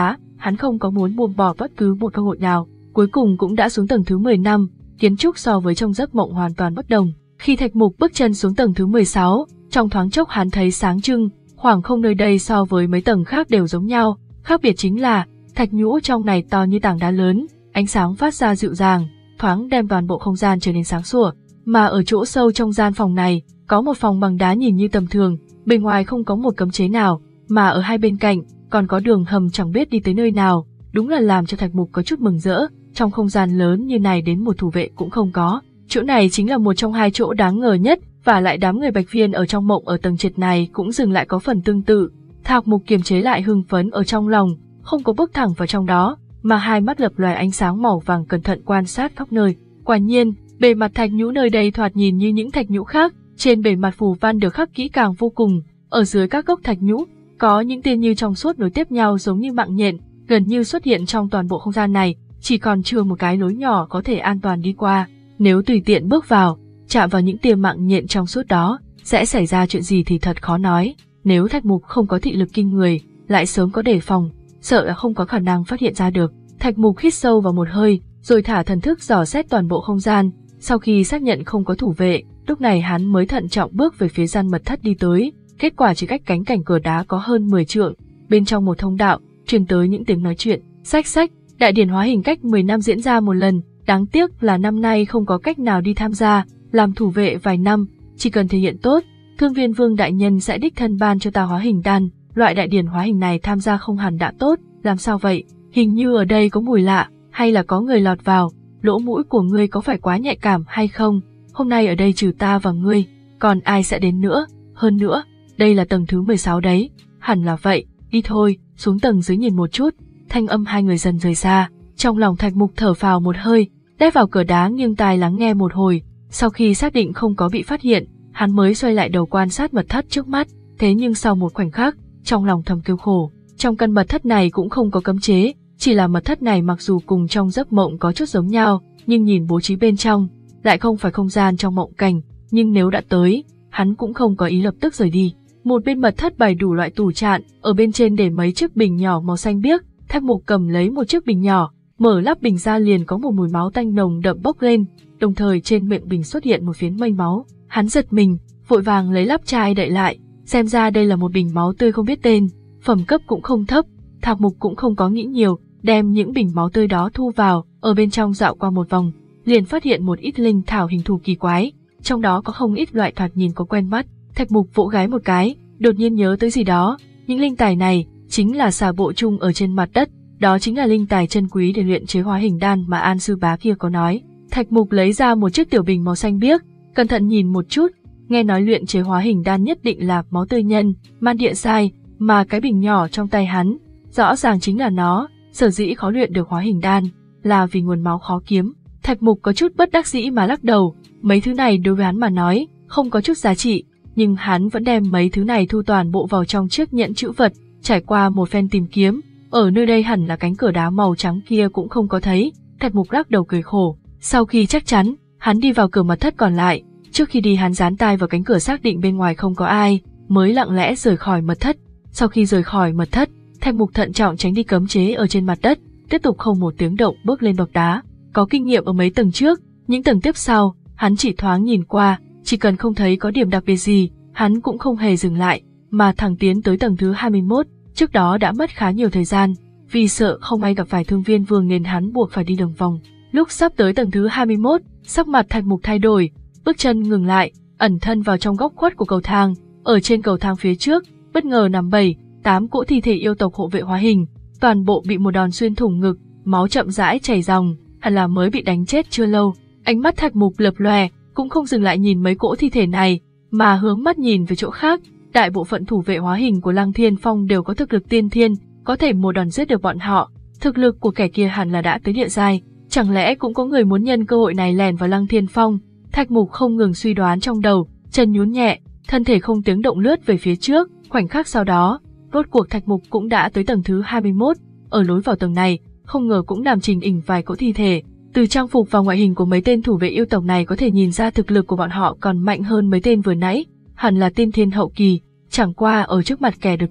A: hắn không có muốn buông bỏ bất cứ một cơ hội nào. Cuối cùng cũng đã xuống tầng thứ mười lăm, kiến trúc so với trong giấc mộng hoàn toàn bất đồng. Khi Thạch Mục bước chân xuống tầng thứ mười sáu, trong thoáng chốc hắn thấy sáng trưng, khoảng không nơi đây so với mấy tầng khác đều giống nhau, khác biệt chính là thạch nhũ trong này to như tảng đá lớn, ánh sáng phát ra dịu dàng, thoáng đem toàn bộ không gian trở nên sáng sủa. Mà ở chỗ sâu trong gian phòng này, có một phòng bằng đá nhìn như tầm thường, bên ngoài không có một cấm chế nào, mà ở hai bên cạnh còn có đường hầm chẳng biết đi tới nơi nào, đúng là làm cho Thạch Mục có chút mừng rỡ. Trong không gian lớn như này đến một thủ vệ cũng không có. Chỗ này chính là một trong hai chỗ đáng ngờ nhất, và lại đám người Bạch Viên ở trong mộng ở tầng trệt này cũng dừng lại có phần tương tự. Thạch Mục kiềm chế lại hưng phấn ở trong lòng, không có bước thẳng vào trong đó, mà hai mắt lập lòe ánh sáng màu vàng cẩn thận quan sát khắp nơi. Quả nhiên, bề mặt thạch nhũ nơi đây thoạt nhìn như những thạch nhũ khác, trên bề mặt phù văn được khắc kỹ càng vô cùng, ở dưới các gốc thạch nhũ có những tia như trong suốt nối tiếp nhau giống như mạng nhện, gần như xuất hiện trong toàn bộ không gian này, chỉ còn chưa một cái lối nhỏ có thể an toàn đi qua. Nếu tùy tiện bước vào, chạm vào những tia mạng nhện trong suốt đó, sẽ xảy ra chuyện gì thì thật khó nói. Nếu Thạch Mục không có thị lực kinh người, lại sớm có đề phòng, sợ là không có khả năng phát hiện ra được. Thạch Mục hít sâu vào một hơi, rồi thả thần thức dò xét toàn bộ không gian. Sau khi xác nhận không có thủ vệ, lúc này hắn mới thận trọng bước về phía gian mật thất đi tới. Kết quả chỉ cách cánh cảnh cửa đá có hơn mười trượng, bên trong một thông đạo truyền tới những tiếng nói chuyện. Xách xách, đại điển hóa hình cách mười năm diễn ra một lần, đáng tiếc là năm nay không có cách nào đi tham gia. Làm thủ vệ vài năm, chỉ cần thể hiện tốt, Thương Viên Vương đại nhân sẽ đích thân ban cho ta hóa hình đan. Loại đại điển hóa hình này tham gia không hẳn đã tốt. Làm sao vậy? Hình như ở đây có mùi lạ, hay là có người lọt vào? Lỗ mũi của ngươi có phải quá nhạy cảm hay không? Hôm nay ở đây trừ ta và ngươi, còn ai sẽ đến nữa? Hơn nữa, đây là tầng thứ mười sáu đấy. Hẳn là vậy, đi thôi, xuống tầng dưới nhìn một chút. Thanh âm hai người dần rời xa, trong lòng Thạch Mục thở phào một hơi, đép vào cửa đá nghiêng tai lắng nghe một hồi. Sau khi xác định không có bị phát hiện, hắn mới xoay lại đầu quan sát mật thất trước mắt. Thế nhưng sau một khoảnh khắc, trong lòng thầm kêu khổ. Trong căn mật thất này cũng không có cấm chế, chỉ là mật thất này mặc dù cùng trong giấc mộng có chút giống nhau, nhưng nhìn bố trí bên trong, lại không phải không gian trong mộng cảnh. Nhưng nếu đã tới, hắn cũng không có ý lập tức rời đi. Một bên mật thất bày đủ loại tủ trạn, ở bên trên để mấy chiếc bình nhỏ màu xanh biếc. Thạch Mục cầm lấy một chiếc bình nhỏ, mở nắp bình ra liền có một mùi máu tanh nồng đậm bốc lên, đồng thời trên miệng bình xuất hiện một phiến mây máu. Hắn giật mình, vội vàng lấy nắp chai đậy lại, xem ra đây là một bình máu tươi không biết tên, phẩm cấp cũng không thấp. Thạch Mục cũng không có nghĩ nhiều, đem những bình máu tươi đó thu vào, ở bên trong dạo qua một vòng, liền phát hiện một ít linh thảo hình thù kỳ quái, trong đó có không ít loại thoạt nhìn có quen mắt. Thạch Mục vỗ gáy một cái, đột nhiên nhớ tới gì đó, những linh tài này chính là xà bộ chung ở trên mặt đất, đó chính là linh tài chân quý để luyện chế hóa hình đan mà An sư bá kia có nói. Thạch Mục lấy ra một chiếc tiểu bình màu xanh biếc, cẩn thận nhìn một chút, nghe nói luyện chế hóa hình đan nhất định là máu tươi nhân, man địa sai, mà cái bình nhỏ trong tay hắn, rõ ràng chính là nó. Sở dĩ khó luyện được hóa hình đan, là vì nguồn máu khó kiếm. Thạch Mục có chút bất đắc dĩ mà lắc đầu, mấy thứ này đối với hắn mà nói, không có chút giá trị, nhưng hắn vẫn đem mấy thứ này thu toàn bộ vào trong chiếc nhẫn trữ vật. Trải qua một phen tìm kiếm, ở nơi đây hẳn là cánh cửa đá màu trắng kia cũng không có thấy. Thạch Mục lắc đầu cười khổ. Sau khi chắc chắn, hắn đi vào cửa mật thất còn lại. Trước khi đi hắn dán tai vào cánh cửa xác định bên ngoài không có ai, mới lặng lẽ rời khỏi mật thất. Sau khi rời khỏi mật thất, Thạch Mục thận trọng tránh đi cấm chế ở trên mặt đất, tiếp tục không một tiếng động bước lên bậc đá. Có kinh nghiệm ở mấy tầng trước, những tầng tiếp sau, hắn chỉ thoáng nhìn qua, chỉ cần không thấy có điểm đặc biệt gì, hắn cũng không hề dừng lại, mà thẳng tiến tới tầng thứ hai mươi mốt. Trước đó đã mất khá nhiều thời gian, vì sợ không ai gặp phải Thương Viên Vương nên hắn buộc phải đi đường vòng. Lúc sắp tới tầng thứ hai mươi mốt, sắc mặt Thạch Mục thay đổi, bước chân ngừng lại, ẩn thân vào trong góc khuất của cầu thang. Ở trên cầu thang phía trước, bất ngờ nằm bảy, tám cỗ thi thể yêu tộc hộ vệ hóa hình, toàn bộ bị một đòn xuyên thủng ngực, máu chậm rãi chảy ròng, hẳn là mới bị đánh chết chưa lâu. Ánh mắt Thạch Mục lập lòe, cũng không dừng lại nhìn mấy cỗ thi thể này, mà hướng mắt nhìn về chỗ khác. Đại bộ phận thủ vệ hóa hình của Lăng Thiên Phong đều có thực lực tiên thiên, có thể một đòn giết được bọn họ. Thực lực của kẻ kia hẳn là đã tới địa giai, chẳng lẽ cũng có người muốn nhân cơ hội này lèn vào Lăng Thiên Phong? Thạch Mục không ngừng suy đoán trong đầu, chân nhún nhẹ, thân thể không tiếng động lướt về phía trước. Khoảnh khắc sau đó, rốt cuộc Thạch Mục cũng đã tới tầng thứ hai mươi mốt. Ở lối vào tầng này, không ngờ cũng nằm trình ỉnh vài cỗ thi thể. Từ trang phục và ngoại hình của mấy tên thủ vệ yêu tộc này có thể nhìn ra thực lực của bọn họ còn mạnh hơn mấy tên vừa nãy, hẳn là tiên thiên hậu kỳ. Chẳng qua ở trước mặt kẻ được nhập,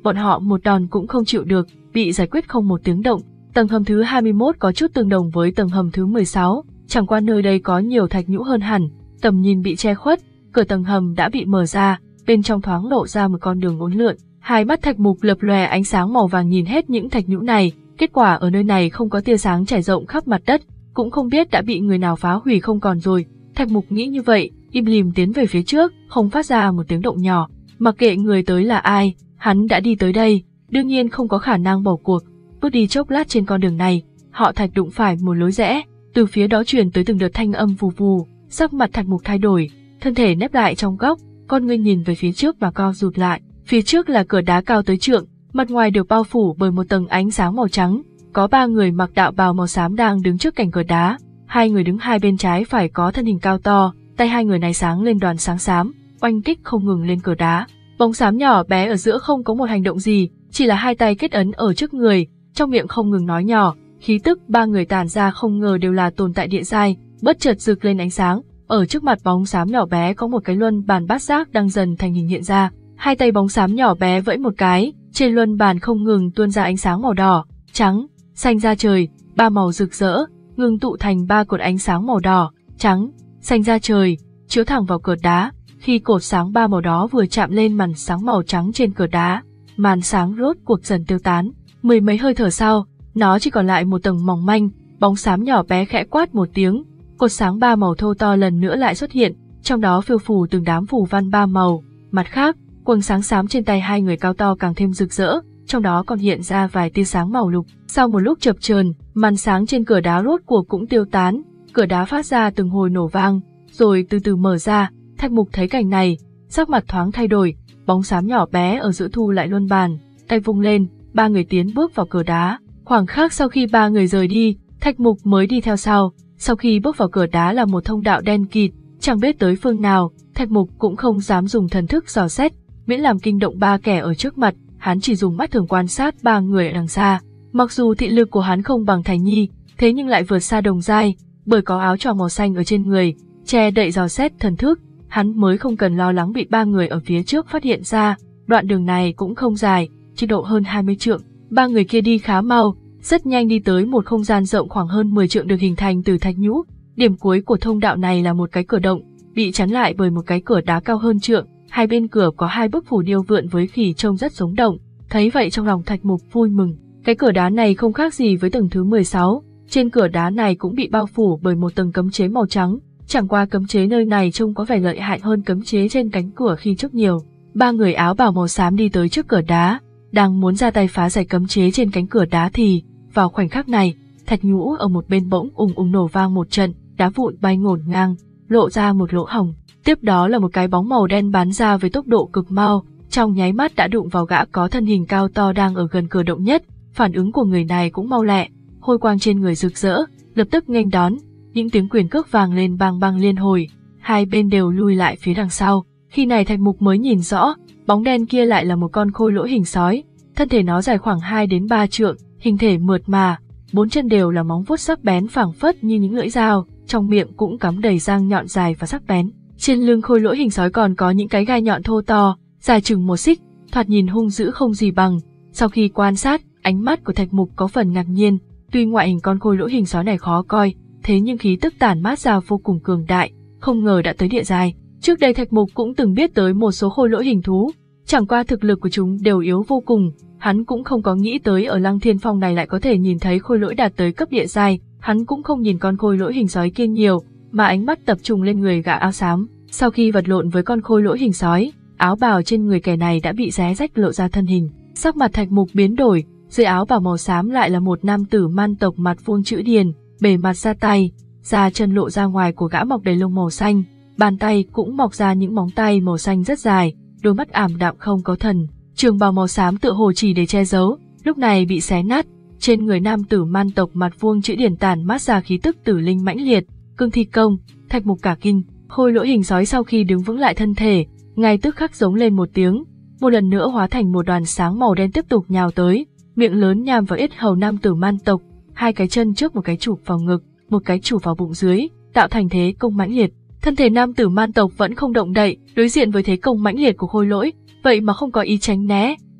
A: bọn họ một đòn cũng không chịu được, bị giải quyết không một tiếng động. Tầng hầm thứ hai mươi mốt có chút tương đồng với tầng hầm thứ mười sáu, chẳng qua nơi đây có nhiều thạch nhũ hơn hẳn, tầm nhìn bị che khuất, cửa tầng hầm đã bị mở ra, bên trong thoáng lộ ra một con đường uốn lượn. Hai mắt Thạch Mục lập lòe ánh sáng màu vàng nhìn hết những thạch nhũ này, kết quả ở nơi này không có tia sáng trải rộng khắp mặt đất, cũng không biết đã bị người nào phá hủy không còn rồi. Thạch Mục nghĩ như vậy, im lìm tiến về phía trước, không phát ra một tiếng động nhỏ, mặc kệ người tới là ai, hắn đã đi tới đây, đương nhiên không có khả năng bỏ cuộc. Bước đi chốc lát trên con đường này, họ Thạch đụng phải một lối rẽ, từ phía đó truyền tới từng đợt thanh âm vù vù, sắc mặt Thạch Mục thay đổi, thân thể nép lại trong góc, con ngươi nhìn về phía trước và co rụt lại. Phía trước là cửa đá cao tới trượng, mặt ngoài được bao phủ bởi một tầng ánh sáng màu trắng, có ba người mặc đạo bào màu xám đang đứng trước cạnh cửa đá, hai người đứng hai bên trái phải có thân hình cao to, tay hai người này sáng lên đoàn sáng xám, oanh kích không ngừng lên cửa đá. Bóng xám nhỏ bé ở giữa không có một hành động gì, chỉ là hai tay kết ấn ở trước người, trong miệng không ngừng nói nhỏ, khí tức ba người tản ra không ngờ đều là tồn tại địa giai, bất chợt rực lên ánh sáng, ở trước mặt bóng xám nhỏ bé có một cái luân bàn bát giác đang dần thành hình hiện ra. Hai tay bóng xám nhỏ bé vẫy một cái, trên luân bàn không ngừng tuôn ra ánh sáng màu đỏ, trắng, xanh ra trời, ba màu rực rỡ, ngừng tụ thành ba cột ánh sáng màu đỏ, trắng, xanh ra trời, chiếu thẳng vào cửa đá. Khi cột sáng ba màu đó vừa chạm lên màn sáng màu trắng trên cửa đá, màn sáng rốt cuộc dần tiêu tán. Mười mấy hơi thở sau, nó chỉ còn lại một tầng mỏng manh, bóng xám nhỏ bé khẽ quát một tiếng, cột sáng ba màu thô to lần nữa lại xuất hiện, trong đó phiêu phù từng đám phù văn ba màu. Mặt khác, quầng sáng xám trên tay hai người cao to càng thêm rực rỡ, trong đó còn hiện ra vài tia sáng màu lục. Sau một lúc chập chờn, màn sáng trên cửa đá rốt cuộc cũng tiêu tán, cửa đá phát ra từng hồi nổ vang, rồi từ từ mở ra. Thạch Mục thấy cảnh này, sắc mặt thoáng thay đổi, bóng xám nhỏ bé ở giữa thu lại luân bàn, tay vung lên, ba người tiến bước vào cửa đá. Khoảng khắc sau khi ba người rời đi, Thạch Mục mới đi theo sau. Sau khi bước vào cửa đá là một thông đạo đen kịt, chẳng biết tới phương nào, Thạch Mục cũng không dám dùng thần thức dò xét, miễn làm kinh động ba kẻ ở trước mặt, hắn chỉ dùng mắt thường quan sát ba người ở đằng xa. Mặc dù thị lực của hắn không bằng Thành Nhi, thế nhưng lại vượt xa đồng giai, bởi có áo choàng màu xanh ở trên người, che đậy dò xét thần thức, hắn mới không cần lo lắng bị ba người ở phía trước phát hiện ra. Đoạn đường này cũng không dài, chỉ độ hơn hai mươi trượng, ba người kia đi khá mau, rất nhanh đi tới một không gian rộng khoảng hơn mười trượng được hình thành từ thạch nhũ. Điểm cuối của thông đạo này là một cái cửa động, bị chắn lại bởi một cái cửa đá cao hơn trượng, hai bên cửa có hai bức phù điêu vượn với khỉ trông rất sống động. Thấy vậy trong lòng Thạch Mục vui mừng, cái cửa đá này không khác gì với tầng thứ mười sáu, trên cửa đá này cũng bị bao phủ bởi một tầng cấm chế màu trắng, chẳng qua cấm chế nơi này trông có vẻ lợi hại hơn cấm chế trên cánh cửa khi trước nhiều. Ba người áo bào màu xám đi tới trước cửa đá, đang muốn ra tay phá giải cấm chế trên cánh cửa đá thì, vào khoảnh khắc này, thạch nhũ ở một bên bỗng ùng ùng nổ vang một trận, đá vụn bay ngổn ngang, lộ ra một lỗ hổng. Tiếp đó là một cái bóng màu đen bắn ra với tốc độ cực mau, trong nháy mắt đã đụng vào gã có thân hình cao to đang ở gần cửa động nhất. Phản ứng của người này cũng mau lẹ, hôi quang trên người rực rỡ, lập tức nghênh đón, những tiếng quyền cước vang lên bang bang liên hồi, hai bên đều lùi lại phía đằng sau. Khi này Thạch Mục mới nhìn rõ, bóng đen kia lại là một con khôi lỗi hình sói, thân thể nó dài khoảng hai đến ba trượng, hình thể mượt mà, bốn chân đều là móng vuốt sắc bén phảng phất như những lưỡi dao, trong miệng cũng cắm đầy răng nhọn dài và sắc bén. Trên lưng khôi lỗi hình sói còn có những cái gai nhọn thô to, dài chừng một xích, thoạt nhìn hung dữ không gì bằng. Sau khi quan sát, ánh mắt của Thạch Mục có phần ngạc nhiên, tuy ngoại hình con khôi lỗi hình sói này khó coi, thế nhưng khí tức tản mát ra vô cùng cường đại, không ngờ đã tới địa giai. Trước đây Thạch Mục cũng từng biết tới một số khôi lỗi hình thú, chẳng qua thực lực của chúng đều yếu vô cùng, hắn cũng không có nghĩ tới ở Lăng Thiên Phong này lại có thể nhìn thấy khôi lỗi đạt tới cấp địa giai. Hắn cũng không nhìn con khôi lỗi hình sói kia nhiều, mà ánh mắt tập trung lên người gã áo xám. Sau khi vật lộn với con khôi lỗi hình sói, áo bào trên người kẻ này đã bị xé rách lộ ra thân hình. Sắc mặt Thạch Mục biến đổi, dưới áo bào màu xám lại là một nam tử man tộc mặt vuông chữ điền, bề mặt da tay, da chân lộ ra ngoài của gã mọc đầy lông màu xanh, bàn tay cũng mọc ra những móng tay màu xanh rất dài, đôi mắt ảm đạm không có thần. Trường bào màu xám tựa hồ chỉ để che giấu, lúc này bị xé nát. Trên người nam tử man tộc mặt vuông chữ điển tản mát ra khí tức tử linh mãnh liệt, cương thi công. Thạch Mục cả kinh, khôi lỗi hình sói sau khi đứng vững lại thân thể, ngay tức khắc giống lên một tiếng, một lần nữa hóa thành một đoàn sáng màu đen tiếp tục nhào tới, miệng lớn nhằm vào yết hầu nam tử man tộc, hai cái chân trước một cái chụp vào ngực, một cái chụp vào bụng dưới, tạo thành thế công mãnh liệt. Thân thể nam tử man tộc vẫn không động đậy, đối diện với thế công mãnh liệt của khôi lỗi, vậy mà không có ý tránh né,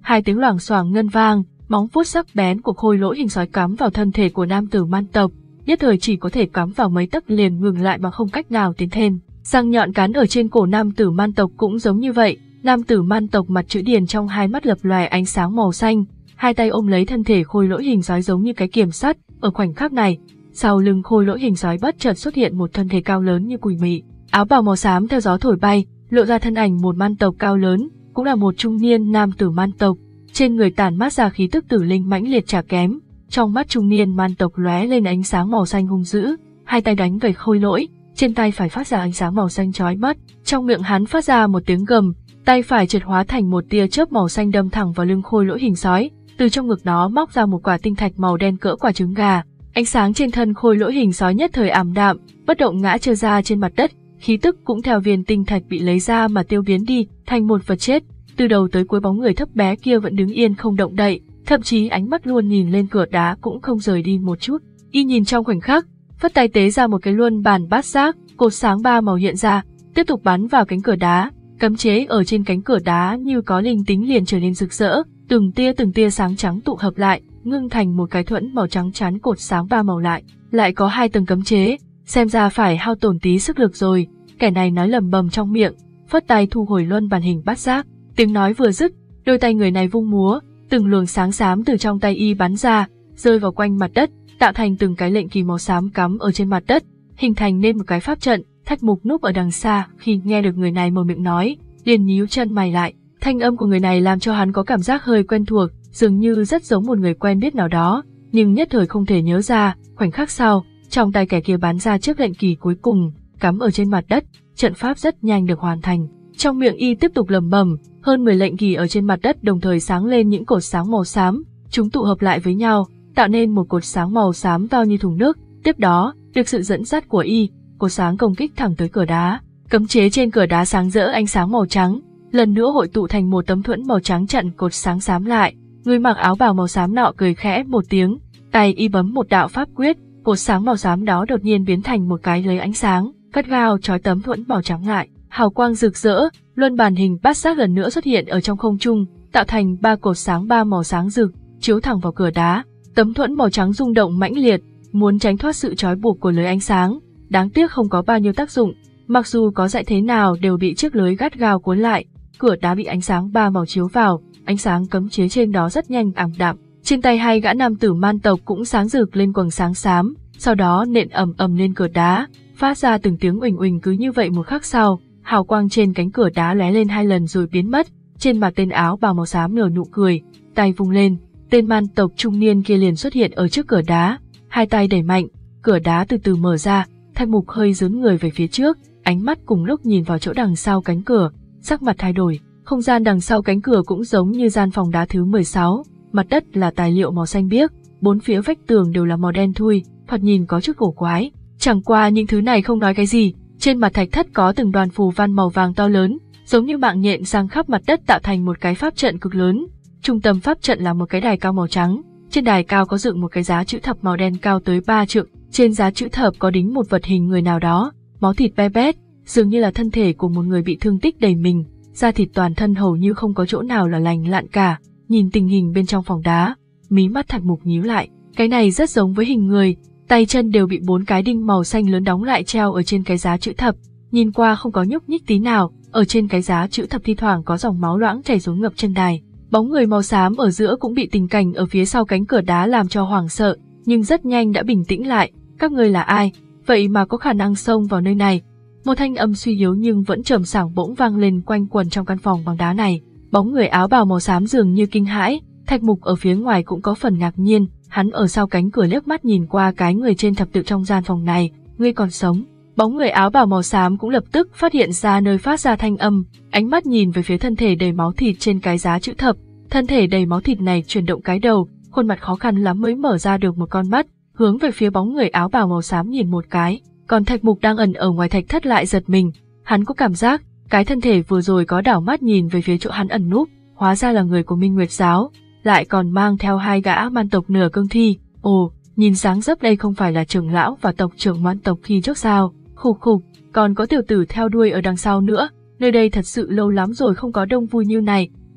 A: Hai tiếng loảng xoảng ngân vang, móng vuốt sắc bén của khôi lỗi hình sói cắm vào thân thể của nam tử man tộc, nhất thời chỉ có thể cắm vào mấy tấc liền ngừng lại mà không cách nào tiến thêm. Răng nhọn cắn ở trên cổ nam tử man tộc cũng giống như vậy, nam tử man tộc mặt chữ điền trong hai mắt lập lòe ánh sáng màu xanh, hai tay ôm lấy thân thể khôi lỗi hình sói giống như cái kiềm sắt. Ở khoảnh khắc này, sau lưng khôi lỗi hình sói bất chợt xuất hiện một thân thể cao lớn như quỷ mị, áo bào màu xám theo gió thổi bay, lộ ra thân ảnh một man tộc cao lớn, cũng là một trung niên nam tử man tộc, trên người tản mát ra khí tức tử linh mãnh liệt chả kém. Trong mắt trung niên man tộc lóe lên ánh sáng màu xanh hung dữ, hai tay đánh về khôi lỗi, trên tay phải phát ra ánh sáng màu xanh chói mắt, trong miệng hắn phát ra một tiếng gầm, tay phải chợt hóa thành một tia chớp màu xanh đâm thẳng vào lưng khôi lỗi hình sói, từ trong ngực nó móc ra một quả tinh thạch màu đen cỡ quả trứng gà. Ánh sáng trên thân khôi lỗi hình sói nhất thời ảm đạm, bất động ngã trơ ra trên mặt đất, khí tức cũng theo viên tinh thạch bị lấy ra mà tiêu biến đi, thành một vật chết. Từ đầu tới cuối bóng người thấp bé kia vẫn đứng yên không động đậy, thậm chí ánh mắt luôn nhìn lên cửa đá cũng không rời đi một chút. Y nhìn trong khoảnh khắc, phất tay tế ra một cái luân bàn bát giác, cột sáng ba màu hiện ra, tiếp tục bắn vào cánh cửa đá. Cấm chế ở trên cánh cửa đá như có linh tính liền trở nên rực rỡ, từng tia từng tia sáng trắng tụ hợp lại, ngưng thành một cái thuẫn màu trắng chắn cột sáng ba màu lại. Lại có hai tầng cấm chế, xem ra phải hao tổn tí sức lực rồi. Kẻ này nói lầm bầm trong miệng, phất tay thu hồi luân bàn hình bát giác. Tiếng nói vừa dứt, đôi tay người này vung múa, từng luồng sáng xám từ trong tay y bắn ra, rơi vào quanh mặt đất, tạo thành từng cái lệnh kỳ màu xám cắm ở trên mặt đất, hình thành nên một cái pháp trận. Thạch Mục núp ở đằng xa, khi nghe được người này mở miệng nói, liền nhíu chân mày lại. Thanh âm của người này làm cho hắn có cảm giác hơi quen thuộc, dường như rất giống một người quen biết nào đó, nhưng nhất thời không thể nhớ ra. Khoảnh khắc sau, trong tay kẻ kia bắn ra chiếc lệnh kỳ cuối cùng, cắm ở trên mặt đất, trận pháp rất nhanh được hoàn thành. Trong miệng y tiếp tục lẩm bẩm, hơn mười lệnh kỳ ở trên mặt đất đồng thời sáng lên những cột sáng màu xám, chúng tụ hợp lại với nhau, tạo nên một cột sáng màu xám to như thùng nước. Tiếp đó, được sự dẫn dắt của y, cột sáng công kích thẳng tới cửa đá. Cấm chế trên cửa đá sáng rỡ ánh sáng màu trắng, lần nữa hội tụ thành một tấm thuẫn màu trắng chặn cột sáng xám lại. Người mặc áo bào màu xám nọ cười khẽ một tiếng, tay y bấm một đạo pháp quyết, cột sáng màu xám đó đột nhiên biến thành một cái lưới ánh sáng, cắt gao trói tấm thuẫn màu trắng lại. Hào quang rực rỡ, luân bàn hình bát giác lần nữa xuất hiện ở trong không trung, tạo thành ba cột sáng ba màu sáng rực, chiếu thẳng vào cửa đá. Tấm thuẫn màu trắng rung động mãnh liệt, muốn tránh thoát sự trói buộc của lưới ánh sáng, đáng tiếc không có bao nhiêu tác dụng. Mặc dù có dạy thế nào đều bị chiếc lưới gắt gao cuốn lại. Cửa đá bị ánh sáng ba màu chiếu vào, ánh sáng cấm chế trên đó rất nhanh ảm đạm. Trên tay hai gã nam tử man tộc cũng sáng rực lên quầng sáng xám, sau đó nện ầm ầm lên cửa đá, phát ra từng tiếng uỳnh uỳnh. Cứ như vậy một khắc sau, hào quang trên cánh cửa đá lóe lên hai lần rồi biến mất. Trên mặt tên áo bào màu xám nở nụ cười, tay vung lên, tên man tộc trung niên kia liền xuất hiện ở trước cửa đá, hai tay đẩy mạnh, cửa đá từ từ mở ra. Thạch Mục hơi dướn người về phía trước, ánh mắt cùng lúc nhìn vào chỗ đằng sau cánh cửa, sắc mặt thay đổi. Không gian đằng sau cánh cửa cũng giống như gian phòng đá thứ mười sáu, mặt đất là tài liệu màu xanh biếc, bốn phía vách tường đều là màu đen thui, thoạt nhìn có chút cổ quái. Chẳng qua những thứ này không nói cái gì, trên mặt thạch thất có từng đoàn phù văn màu vàng to lớn, giống như mạng nhện sang khắp mặt đất tạo thành một cái pháp trận cực lớn. Trung tâm pháp trận là một cái đài cao màu trắng, trên đài cao có dựng một cái giá chữ thập màu đen cao tới ba trượng, trên giá chữ thập có đính một vật hình người nào đó, máu thịt be bét, dường như là thân thể của một người bị thương tích đầy mình, da thịt toàn thân hầu như không có chỗ nào là lành lặn cả. Nhìn tình hình bên trong phòng đá, mí mắt Thạch Mục nhíu lại, cái này rất giống với hình người, tay chân đều bị bốn cái đinh màu xanh lớn đóng lại treo ở trên cái giá chữ thập, nhìn qua không có nhúc nhích tí nào. Ở trên cái giá chữ thập thi thoảng có dòng máu loãng chảy xuống ngập chân đài. Bóng người màu xám ở giữa cũng bị tình cảnh ở phía sau cánh cửa đá làm cho hoảng sợ, nhưng rất nhanh đã bình tĩnh lại. Các ngươi là ai, vậy mà có khả năng xông vào nơi này? Một thanh âm suy yếu nhưng vẫn trầm sảng bỗng vang lên quanh quẩn trong căn phòng bằng đá này. Bóng người áo bào màu xám dường như kinh hãi, Thạch Mục ở phía ngoài cũng có phần ngạc nhiên, hắn ở sau cánh cửa liếc mắt nhìn qua cái người trên thập tự trong gian phòng này, ngươi còn sống. Bóng người áo bào màu xám cũng lập tức phát hiện ra nơi phát ra thanh âm, ánh mắt nhìn về phía thân thể đầy máu thịt trên cái giá chữ thập. Thân thể đầy máu thịt này chuyển động cái đầu, khuôn mặt khó khăn lắm mới mở ra được một con mắt, hướng về phía bóng người áo bào màu xám nhìn một cái. Còn Thạch Mục đang ẩn ở ngoài thạch thất lại giật mình, hắn có cảm giác cái thân thể vừa rồi có đảo mắt nhìn về phía chỗ hắn ẩn núp, hóa ra là người của Minh Nguyệt giáo, lại còn mang theo hai gã man tộc nửa cương thi. Ồ, nhìn dáng dấp đây không phải là trưởng lão và tộc trưởng man tộc khi trước sao? Khục khục, còn có tiểu tử theo đuôi ở đằng sau nữa, nơi đây thật sự lâu lắm rồi không có đông vui như này.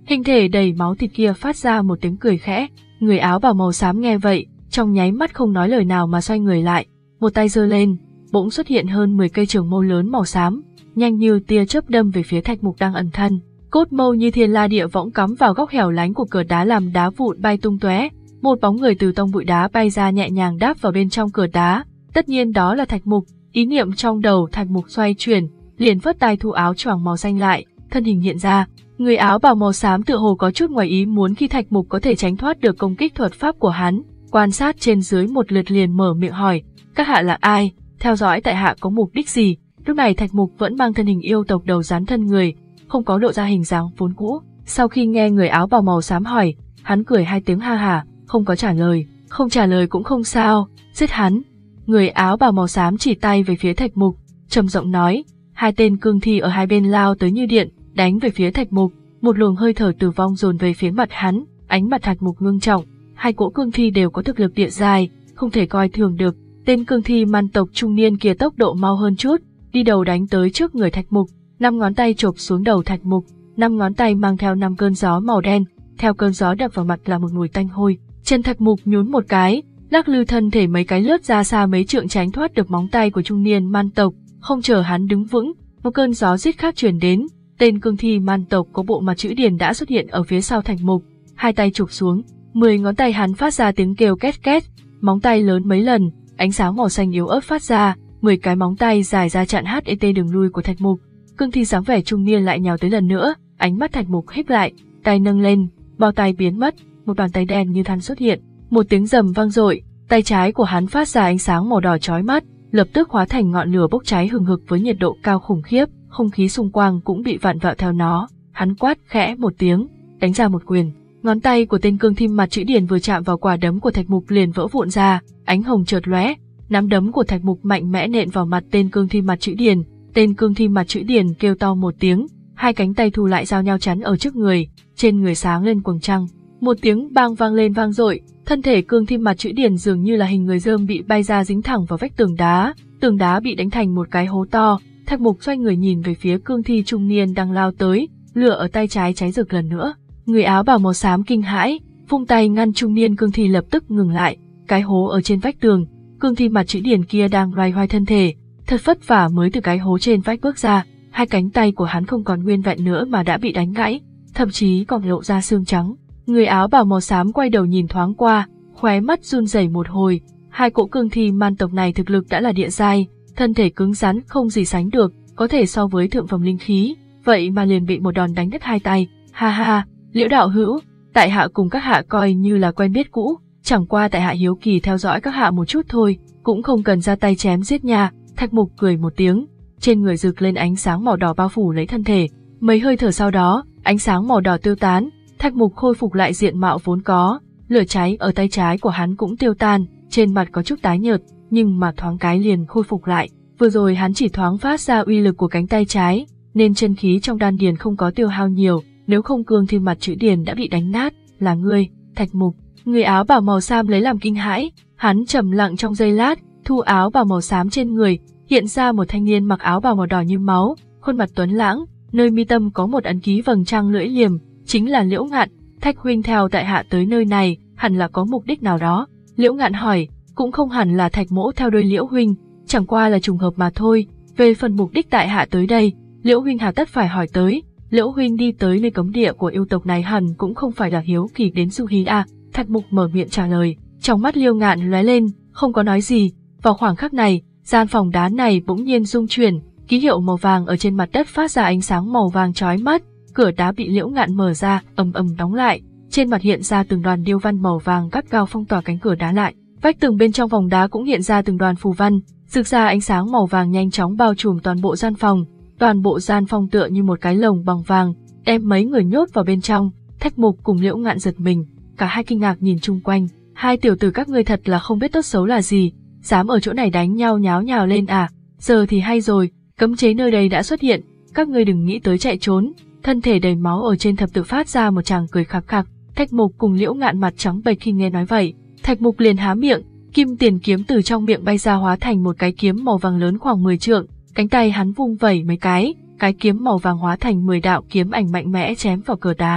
A: Hình thể đầy máu thịt kia phát ra một tiếng cười khẽ. Người áo bào màu xám nghe vậy, trong nháy mắt không nói lời nào mà xoay người lại, một tay giơ lên, bỗng xuất hiện hơn mười cây trường mâu lớn màu xám, nhanh như tia chớp đâm về phía Thạch Mục đang ẩn thân. Cốt mâu như thiên la địa võng cắm vào góc hẻo lánh của cửa đá làm đá vụn bay tung tóe. Một bóng người từ tông bụi đá bay ra nhẹ nhàng đáp vào bên trong cửa đá. Tất nhiên đó là Thạch Mục. Ý niệm trong đầu Thạch Mục xoay chuyển, liền phất tay thu áo choàng màu xanh lại, thân hình hiện ra. Người áo bào màu xám tựa hồ có chút ngoài ý muốn khi Thạch Mục có thể tránh thoát được công kích thuật pháp của hắn, quan sát trên dưới một lượt liền mở miệng hỏi: "Các hạ là ai? Theo dõi tại hạ có mục đích gì?" Lúc này Thạch Mục vẫn mang thân hình yêu tộc đầu rắn thân người, không có lộ ra hình dáng vốn cũ. Sau khi nghe người áo bào màu xám hỏi, hắn cười hai tiếng ha hả, không có trả lời. Không trả lời cũng không sao, giết hắn. Người áo bào màu xám chỉ tay về phía Thạch Mục, trầm giọng nói. Hai tên cương thi ở hai bên lao tới như điện, đánh về phía Thạch Mục. Một luồng hơi thở tử vong dồn về phía mặt hắn, ánh mặt Thạch Mục ngưng trọng. Hai cỗ cương thi đều có thực lực địa giai, không thể coi thường được. Tên cương thi man tộc trung niên kia tốc độ mau hơn chút, đi đầu đánh tới trước người Thạch Mục, năm ngón tay chộp xuống đầu Thạch Mục, năm ngón tay mang theo năm cơn gió màu đen, theo cơn gió đập vào mặt là một mùi tanh hôi. Chân Thạch Mục nhún một cái, lắc lư thân thể mấy cái lướt ra xa mấy trượng tránh thoát được móng tay của trung niên man tộc. Không chờ hắn đứng vững, một cơn gió rít khác truyền đến, tên cương thi man tộc có bộ mặt chữ điền đã xuất hiện ở phía sau Thạch Mục, hai tay chụp xuống, mười ngón tay hắn phát ra tiếng kêu két két, móng tay lớn mấy lần, ánh sáng màu xanh yếu ớt phát ra, mười cái móng tay dài ra chặn hát et đường lui của Thạch Mục. Cương thi dáng vẻ trung niên lại nhào tới lần nữa, ánh mắt Thạch Mục híp lại, tay nâng lên, bao tay biến mất, một bàn tay đen như than xuất hiện, một tiếng rầm vang dội, tay trái của hắn phát ra ánh sáng màu đỏ chói mắt, lập tức hóa thành ngọn lửa bốc cháy hừng hực với nhiệt độ cao khủng khiếp, không khí xung quanh cũng bị vặn vẹo theo nó. Hắn quát khẽ một tiếng, đánh ra một quyền. Ngón tay của tên cương thi mặt chữ điền vừa chạm vào quả đấm của Thạch Mục liền vỡ vụn ra, ánh hồng chợt lóe, nắm đấm của Thạch Mục mạnh mẽ nện vào mặt tên cương thi mặt chữ điền. Tên cương thi mặt chữ điền kêu to một tiếng, hai cánh tay thu lại giao nhau chắn ở trước người, trên người sáng lên quầng trăng. Một tiếng bang vang lên vang dội, thân thể cương thi mặt chữ điền dường như là hình người rơm bị bay ra dính thẳng vào vách tường đá, tường đá bị đánh thành một cái hố to. Thạch Mục xoay người nhìn về phía cương thi trung niên đang lao tới, lửa ở tay trái cháy rực lần nữa. Người áo bào màu xám kinh hãi, vung tay ngăn trung niên cương thi lập tức ngừng lại. Cái hố ở trên vách tường, cương thi mặt chữ điền kia đang loay hoay thân thể, thật vất vả mới từ cái hố trên vách bước ra. Hai cánh tay của hắn không còn nguyên vẹn nữa mà đã bị đánh gãy, thậm chí còn lộ ra xương trắng. Người áo bào màu xám quay đầu nhìn thoáng qua, khóe mắt run rẩy một hồi. Hai cỗ cương thi man tộc này thực lực đã là địa giai, thân thể cứng rắn không gì sánh được, có thể so với thượng phẩm linh khí, vậy mà liền bị một đòn đánh đứt hai tay. Ha ha ha, Liễu đạo hữu, tại hạ cùng các hạ coi như là quen biết cũ, chẳng qua tại hạ hiếu kỳ theo dõi các hạ một chút thôi, cũng không cần ra tay chém giết nha. Thạch Mục cười một tiếng, trên người rực lên ánh sáng màu đỏ bao phủ lấy thân thể. Mấy hơi thở sau đó, ánh sáng màu đỏ tiêu tán, Thạch Mục khôi phục lại diện mạo vốn có, lửa cháy ở tay trái của hắn cũng tiêu tan, trên mặt có chút tái nhợt, nhưng mà thoáng cái liền khôi phục lại. Vừa rồi hắn chỉ thoáng phát ra uy lực của cánh tay trái, nên chân khí trong đan điền không có tiêu hao nhiều, nếu không cương thi mặt chữ điền đã bị đánh nát. Là ngươi, Thạch Mục. Người áo bào màu xám lấy làm kinh hãi, hắn trầm lặng trong giây lát, thu áo bào màu xám trên người, hiện ra một thanh niên mặc áo bào màu đỏ như máu, khuôn mặt tuấn lãng, nơi mi tâm có một ấn ký vầng trăng lưỡi liềm, chính là Liễu Ngạn. Thạch huynh theo tại hạ tới nơi này, hẳn là có mục đích nào đó. Liễu Ngạn hỏi, cũng không hẳn là Thạch mỗ theo đuôi Liễu huynh, chẳng qua là trùng hợp mà thôi. Về phần mục đích tại hạ tới đây, Liễu huynh hà tất phải hỏi tới. Liễu huynh đi tới nơi cấm địa của yêu tộc này hẳn cũng không phải là hiếu kỳ đến du hí à? Thạch Mục mở miệng trả lời, trong mắt Liễu Ngạn lóe lên, không có nói gì. Vào khoảng khắc này, gian phòng đá này bỗng nhiên rung chuyển, ký hiệu màu vàng ở trên mặt đất phát ra ánh sáng màu vàng chói mắt, cửa đá bị Liễu Ngạn mở ra, ầm ầm đóng lại, trên mặt hiện ra từng đoàn điêu văn màu vàng gắt gao phong tỏa cánh cửa đá lại. Vách tường bên trong vòng đá cũng hiện ra từng đoàn phù văn, rực ra ánh sáng màu vàng nhanh chóng bao trùm toàn bộ gian phòng. Toàn bộ gian phòng tựa như một cái lồng bằng vàng, đem mấy người nhốt vào bên trong. Thạch Mục cùng Liễu Ngạn giật mình, cả hai kinh ngạc nhìn chung quanh. Hai tiểu tử các ngươi thật là không biết tốt xấu là gì, dám ở chỗ này đánh nhau nháo nhào lên à? Giờ thì hay rồi, cấm chế nơi đây đã xuất hiện, các ngươi đừng nghĩ tới chạy trốn. Thân thể đầy máu ở trên thập tự phát ra một tràng cười khạc khạc. Thạch Mục cùng Liễu Ngạn mặt trắng bệch khi nghe nói vậy. Thạch Mục liền há miệng, kim tiền kiếm từ trong miệng bay ra hóa thành một cái kiếm màu vàng lớn khoảng mười trượng. Cánh tay hắn vung vẩy mấy cái, cái kiếm màu vàng hóa thành mười đạo kiếm ảnh mạnh mẽ chém vào cửa đá.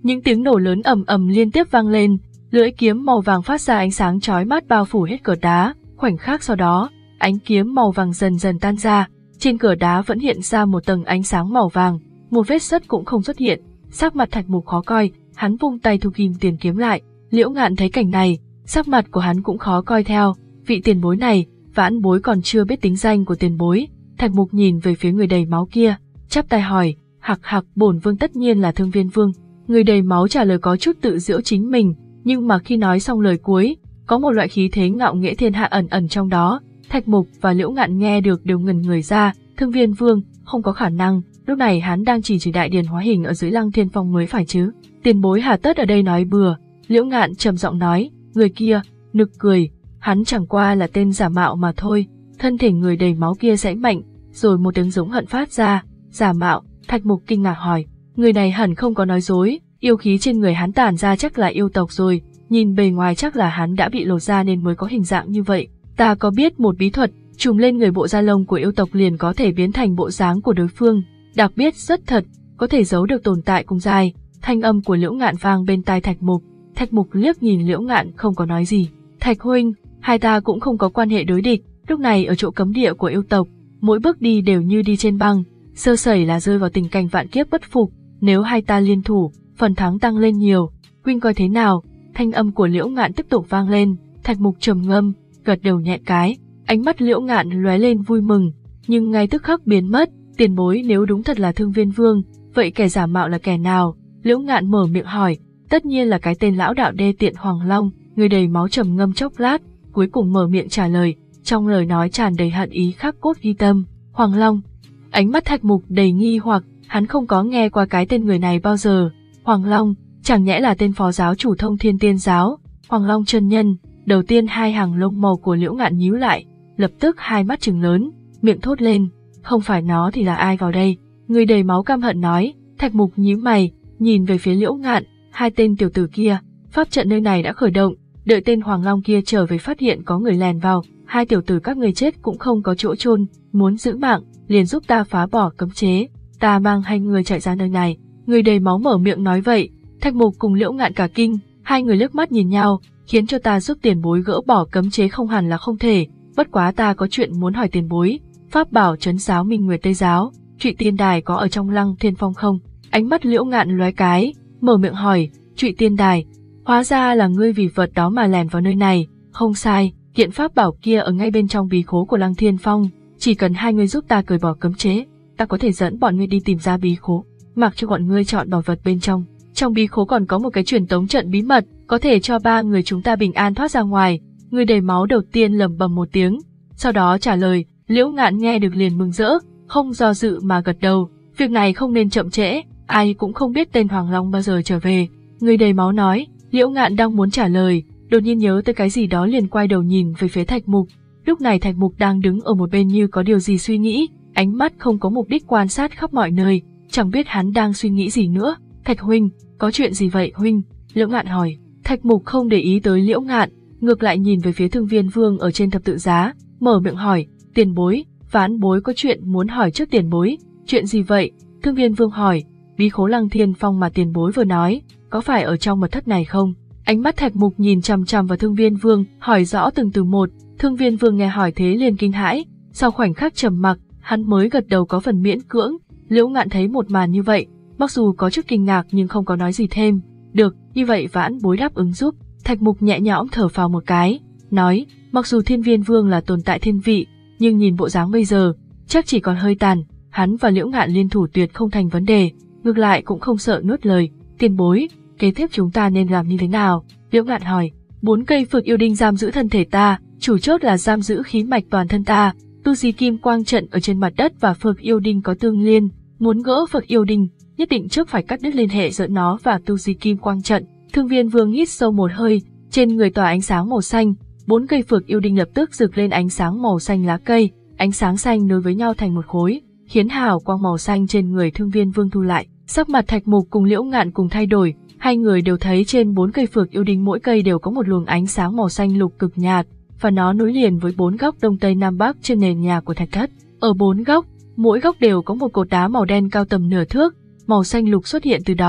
A: Những tiếng nổ lớn ầm ầm liên tiếp vang lên, lưỡi kiếm màu vàng phát ra ánh sáng chói mắt bao phủ hết cửa đá. Khoảnh khắc sau đó, ánh kiếm màu vàng dần dần tan ra, trên cửa đá vẫn hiện ra một tầng ánh sáng màu vàng, một vết sứt cũng không xuất hiện. Sắc mặt Thạch Mục khó coi, hắn vung tay thu kim tiền kiếm lại. Liễu Ngạn thấy cảnh này, sắc mặt của hắn cũng khó coi theo. Vị tiền bối này, vãn bối còn chưa biết tính danh của tiền bối. Thạch Mục nhìn về phía người đầy máu kia, chắp tay hỏi, hạc hạc, bổn vương tất nhiên là Thương Viên Vương. Người đầy máu trả lời có chút tự giễu chính mình, nhưng mà khi nói xong lời cuối, có một loại khí thế ngạo nghễ thiên hạ ẩn ẩn trong đó. Thạch Mục và Liễu Ngạn nghe được đều ngẩn người ra. Thương Viên Vương, không có khả năng, lúc này hắn đang chỉ chỉ đại điền hóa hình ở dưới Lăng Thiên Phong mới phải chứ. Tiền bối hà tất ở đây nói bừa. Liễu Ngạn trầm giọng nói, người kia, nực cười, hắn chẳng qua là tên giả mạo mà thôi. Thân thể người đầy máu kia giãy mạnh, rồi một tiếng giống hận phát ra. Giả mạo? Thạch Mục kinh ngạc hỏi, người này hẳn không có nói dối, yêu khí trên người hắn tản ra chắc là yêu tộc rồi, nhìn bề ngoài chắc là hắn đã bị lột ra nên mới có hình dạng như vậy. Ta có biết một bí thuật, trùm lên người bộ da lông của yêu tộc liền có thể biến thành bộ dáng của đối phương, đặc biệt rất thật, có thể giấu được tồn tại cùng dài. Thanh âm của Liễu Ngạn vang bên tai Thạch Mục. Thạch Mục liếc nhìn Liễu Ngạn không có nói gì. Thạch huynh, hai ta cũng không có quan hệ đối địch, lúc này ở chỗ cấm địa của yêu tộc, mỗi bước đi đều như đi trên băng, sơ sẩy là rơi vào tình cảnh vạn kiếp bất phục, nếu hai ta liên thủ, phần thắng tăng lên nhiều, huynh coi thế nào? Thanh âm của Liễu Ngạn tiếp tục vang lên. Thạch Mục trầm ngâm, gật đầu nhẹ cái, ánh mắt Liễu Ngạn lóe lên vui mừng, nhưng ngay tức khắc biến mất. Tiền bối nếu đúng thật là Thương Viên Vương, vậy kẻ giả mạo là kẻ nào? Liễu Ngạn mở miệng hỏi. Tất nhiên là cái tên lão đạo đê tiện Hoàng Long. Người đầy máu trầm ngâm chốc lát, cuối cùng mở miệng trả lời, trong lời nói tràn đầy hận ý khắc cốt ghi tâm. Hoàng Long. Ánh mắt Thạch Mục đầy nghi hoặc, hắn không có nghe qua cái tên người này bao giờ. Hoàng Long, chẳng nhẽ là tên phó giáo chủ Thông Thiên Tiên giáo? Hoàng Long chân nhân. Đầu tiên hai hàng lông màu của Liễu Ngạn nhíu lại, lập tức hai mắt trừng lớn, miệng thốt lên, không phải nó thì là ai vào đây? Người đầy máu căm hận nói. Thạch Mục nhíu mày, nhìn về phía Liễu Ngạn, hai tên tiểu tử kia, pháp trận nơi này đã khởi động, đợi tên Hoàng Long kia trở về phát hiện có người lèn vào, hai tiểu tử các người chết cũng không có chỗ chôn, muốn giữ mạng, liền giúp ta phá bỏ cấm chế, ta mang hai người chạy ra nơi này. Người đầy máu mở miệng nói vậy. Thạch Mục cùng Liễu Ngạn cả kinh, hai người liếc mắt nhìn nhau, khiến cho ta giúp tiền bối gỡ bỏ cấm chế không hẳn là không thể, bất quá ta có chuyện muốn hỏi tiền bối. Pháp bảo trấn giáo Minh Nguyệt Tây giáo, Trụy Tiên Đài có ở trong Lăng Thiên Phong không? Ánh mắt Liễu Ngạn lóe cái, mở miệng hỏi. Trụy Tiên Đài, hóa ra là ngươi vì vật đó mà lèn vào nơi này. Không sai, kiện pháp bảo kia ở ngay bên trong bí khố của Lăng Thiên Phong, chỉ cần hai người giúp ta cởi bỏ cấm chế, ta có thể dẫn bọn ngươi đi tìm ra bí khố, mặc cho bọn ngươi chọn bảo vật bên trong. Trong bí khố còn có một cái truyền tống trận bí mật, có thể cho ba người chúng ta bình an thoát ra ngoài. Người đầy máu đầu tiên lẩm bẩm một tiếng, sau đó trả lời. Liễu Ngạn nghe được liền mừng rỡ, không do dự mà gật đầu. Việc này không nên chậm trễ, ai cũng không biết tên Hoàng Long bao giờ trở về. Người đầy máu nói. Liễu Ngạn đang muốn trả lời, đột nhiên nhớ tới cái gì đó liền quay đầu nhìn về phía Thạch Mục. Lúc này Thạch Mục đang đứng ở một bên như có điều gì suy nghĩ, ánh mắt không có mục đích quan sát khắp mọi nơi, chẳng biết hắn đang suy nghĩ gì nữa. Thạch huynh, có chuyện gì vậy huynh? Liễu Ngạn hỏi. Thạch Mục không để ý tới Liễu Ngạn, ngược lại nhìn về phía Thương Viên Vương ở trên thập tự giá, mở miệng hỏi. Tiền bối, vãn bối có chuyện muốn hỏi trước tiền bối. Chuyện gì vậy? Thương Viên Vương hỏi. Bí khố Lăng Thiên Phong mà tiền bối vừa nói, có phải ở trong mật thất này không? Ánh mắt Thạch Mục nhìn chằm chằm vào Thương Viên Vương, hỏi rõ từng từ một. Thương Viên Vương nghe hỏi thế liền kinh hãi, sau khoảnh khắc trầm mặc, hắn mới gật đầu có phần miễn cưỡng. Liễu Ngạn thấy một màn như vậy, mặc dù có chút kinh ngạc nhưng không có nói gì thêm. Được, như vậy vãn bối đáp ứng giúp. Thạch Mục nhẹ nhõm thở phào một cái, nói, mặc dù Thiên Viên Vương là tồn tại thiên vị, nhưng nhìn bộ dáng bây giờ, chắc chỉ còn hơi tàn, hắn và Liễu Ngạn liên thủ tuyệt không thành vấn đề, ngược lại cũng không sợ nuốt lời. Tiền bối, kế tiếp chúng ta nên làm như thế nào? Liễu Ngạn hỏi. Bốn cây phược yêu đinh giam giữ thân thể ta, chủ chốt là giam giữ khí mạch toàn thân ta. Tu di kim quang trận ở trên mặt đất và phược yêu đinh có tương liên, muốn gỡ phược yêu đinh, nhất định trước phải cắt đứt liên hệ giữa nó và tu di kim quang trận. Thương Viên Vương hít sâu một hơi, trên người tỏa ánh sáng màu xanh, bốn cây phược yêu đinh lập tức rực lên ánh sáng màu xanh lá cây, ánh sáng xanh nối với nhau thành một khối, khiến hào quang màu xanh trên người Thương Viên Vương thu lại. Sắc mặt Thạch Mục cùng Liễu Ngạn cùng thay đổi, hai người đều thấy trên bốn cây phược yêu đinh mỗi cây đều có một luồng ánh sáng màu xanh lục cực nhạt, và nó nối liền với bốn góc đông tây nam bắc trên nền nhà của thạch thất. Ở bốn góc, mỗi góc đều có một cột đá màu đen cao tầm nửa thước, màu xanh lục xuất hiện từ đó,